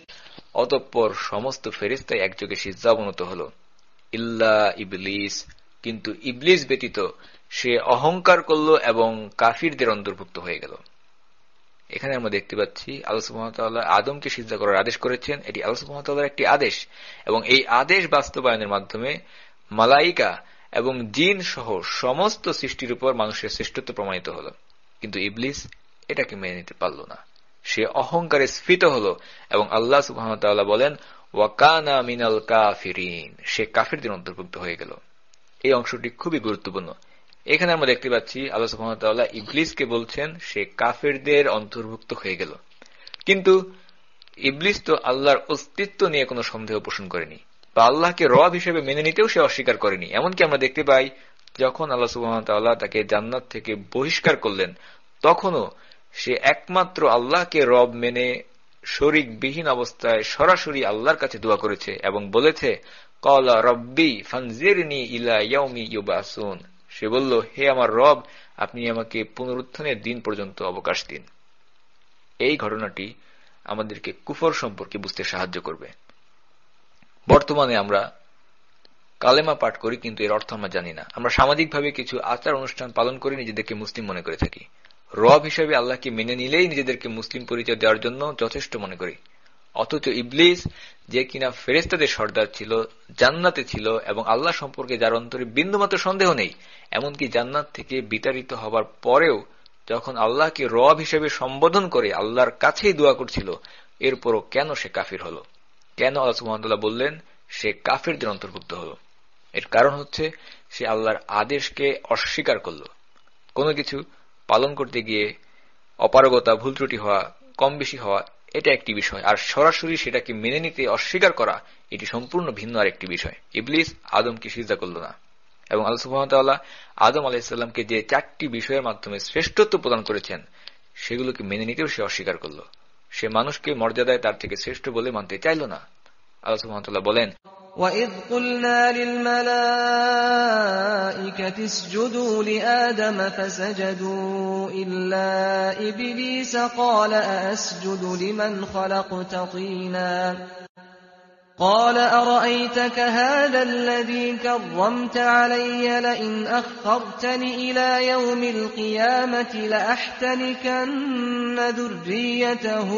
অতঃপর সমস্ত ফেরেশতাই একযোগে সিজদা অবনত হল, ইল্লা ইবলিস, কিন্তু ইবলিস ব্যতীত সে অহংকার করল এবং কাফিরদের অন্তর্ভুক্ত হয়ে গেল। এখানে আমরা দেখতে পাচ্ছি আল্লাহ সুবহানাহু ওয়া তাআলা আদমকে সিজদা করার আদেশ করেছেন। এটি আল্লাহ সুবহানাহু ওয়া তাআলার একটি আদেশ, এবং এই আদেশ বাস্তবায়নের মাধ্যমে মালাইকা এবং জিন সহ সমস্ত সৃষ্টির উপর মানুষের শ্রেষ্ঠত্ব প্রমাণিত হল। কিন্তু ইবলিস এটাকে মেনে নিতে পারল না, সে অহংকারে স্ফীত হল, এবং আল্লাহ সুবহানাহু ওয়া তাআলা বলেন, ওয়া কানা মিনাল কাফিরিন, সে কাফিরদের অন্তর্ভুক্ত হয়ে গেল। এই অংশটি খুবই গুরুত্বপূর্ণ। এখানে আমরা দেখতে পাচ্ছি আল্লাহ সুবহানাহু ওয়া তাআলা ইবলিসকে বলছেন সে কাফিরদের অন্তর্ভুক্ত হয়ে গেল। কিন্তু ইবলিস তো আল্লাহর অস্তিত্ব নিয়ে কোনো সন্দেহ পোষণ করেনি, বা আল্লাহকে রব হিসেবে মেনে নিতেও সে অস্বীকার করেনি। এমনকি আমরা দেখতে পাই যখন আল্লাহ সুবহানাহু ওয়া তাআলা তাকে জান্নাত থেকে বহিষ্কার করলেন, তখনও সে একমাত্র আল্লাহকে রব মেনে শরীকবিহীন অবস্থায় সরাসরি আল্লাহর কাছে দোয়া করেছে এবং বলেছে, ক্বালা রাব্বি ফানজিরনি ইলা ইয়াউমি ইউবাসুন। সে বলল, হে আমার রব, আপনি আমাকে পুনরুত্থানের দিন পর্যন্ত অবকাশ দিন। এই ঘটনাটি আমাদেরকে কুফর সম্পর্কে বুঝতে সাহায্য করবে। বর্তমানে আমরা কালেমা পাঠ করি, কিন্তু এর অর্থ আমরা জানি না। আমরা সামাজিকভাবে কিছু আচার অনুষ্ঠান পালন করে নিজেদেরকে মুসলিম মনে করে থাকি। রব হিসেবে আল্লাহকে মেনে নিলেই নিজেদেরকে মুসলিম পরিচয় দেওয়ার জন্য যথেষ্ট মনে করি। অথচ ইবলিস, যে কিনা ফেরেশতাদের সর্দার ছিল, জান্নাতে ছিল এবং আল্লাহ সম্পর্কে যার অন্তরে বিন্দুমাত্র সন্দেহ নেই, এমনকি জান্নাত থেকে বিতাড়িত হবার পরেও যখন আল্লাহকে রব হিসেবে সম্বোধন করে আল্লাহর কাছেই দোয়া করছিল, এরপরও কেন সে কাফির হল? কেন আল্লাহ সুবহানাহু ওয়া তাআলা বললেন সে কাফেরদের অন্তর্ভুক্ত হল। এর কারণ হচ্ছে সে আল্লাহর আদেশকে অস্বীকার করল। কোনো কিছু পালন করতে গিয়ে অপারগতা, ভুল ত্রুটি হওয়া, কম বেশি হওয়া এটা একটি বিষয়, আর সরাসরি সেটাকে মেনে নিতে অস্বীকার করা এটি সম্পূর্ণ ভিন্ন আরেকটি বিষয়। ইবলিস আদমকে সিজদা করল না, এবং আল্লাহ সুবহানাহু ওয়া তাআলা আদম আলাইহিস সালামকে যে 4টি বিষয়ের মাধ্যমে শ্রেষ্ঠত্ব প্রদান করেছেন সেগুলোকে মেনে নিতেও সে অস্বীকার করল। সে মানুষকে মর্যাদায় তার থেকে শ্রেষ্ঠ বলে মানতে চাইল না। আল্লাহ সুবহানাহু ওয়া তাআলা বলেন, وَإِذْ قُلْنَا لِلْمَلَائِكَةِ اسْجُدُوا لِآدَمَ فَسَجَدُوا إِلَّا إِبْلِيسَ قَالَ أَأَسْجُدُ لِمَنْ خَلَقْتَ طِينًا قَالَ أَرَأَيْتَكَ هَذَا الَّذِي كَرَّمْتَ عَلَيَّ لَئِنْ أَخَّرْتَنِ إِلَى يَوْمِ الْقِيَامَةِ لَأَحْتَنِكَنَّ ذُرِّيَّتَهُ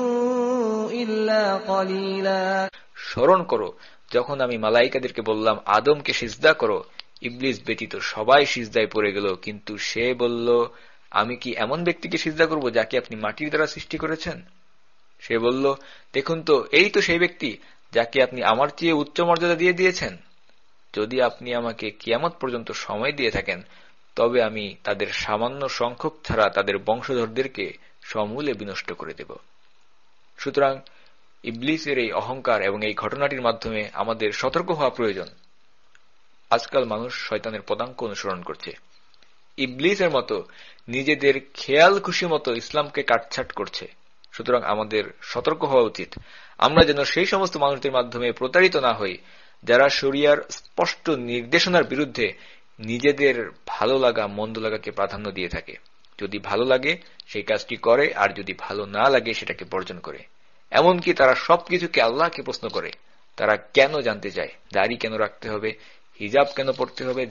إِلَّا قَلِيلًا। স্মরণ করো যখন আমি মালাইকাদেরকে বললাম আদমকে সিজদা করো, ইবলিস ব্যতীত সবাই সিজদায় পড়ে গেল, কিন্তু সে বলল, আমি কি এমন ব্যক্তিকে সিজদা করব যাকে আপনি মাটির দ্বারা সৃষ্টি করেছেন? সে বলল, দেখুন তো, এই তো সেই ব্যক্তি যাকে আপনি আমার চেয়ে উচ্চ মর্যাদা দিয়ে দিয়েছেন। যদি আপনি আমাকে কিয়ামত পর্যন্ত সময় দিয়ে থাকেন তবে আমি তাদের সামান্য সংখ্যক ছাড়া তাদের বংশধরদেরকে সমূলে বিনষ্ট করে দেব। সুতরাং ইবলিসের এই অহংকার এবং এই ঘটনাটির মাধ্যমে আমাদের সতর্ক হওয়া প্রয়োজন। আজকাল মানুষ শয়তানের পদাঙ্ক অনুসরণ করছে। ইবলিসের মতো নিজেদের খেয়াল খুশি মতো ইসলামকে কাটছাট করছে। সুতরাং আমাদের সতর্ক হওয়া উচিত, আমরা যেন সেই সমস্ত মানুষদের মাধ্যমে প্রতারিত না হই যারা শরিয়ার স্পষ্ট নির্দেশনার বিরুদ্ধে নিজেদের ভালো লাগা মন্দ লাগাকে প্রাধান্য দিয়ে থাকে। যদি ভালো লাগে সেই কাজটি করে, আর যদি ভালো না লাগে সেটাকে বর্জন করে। এমনকি তারা সবকিছুকে আল্লাহকে প্রশ্ন করে। তারা কেন জানতে চায় দাড়ি কেন রাখতে হবে, হিজাব কেন পড়তে হবে,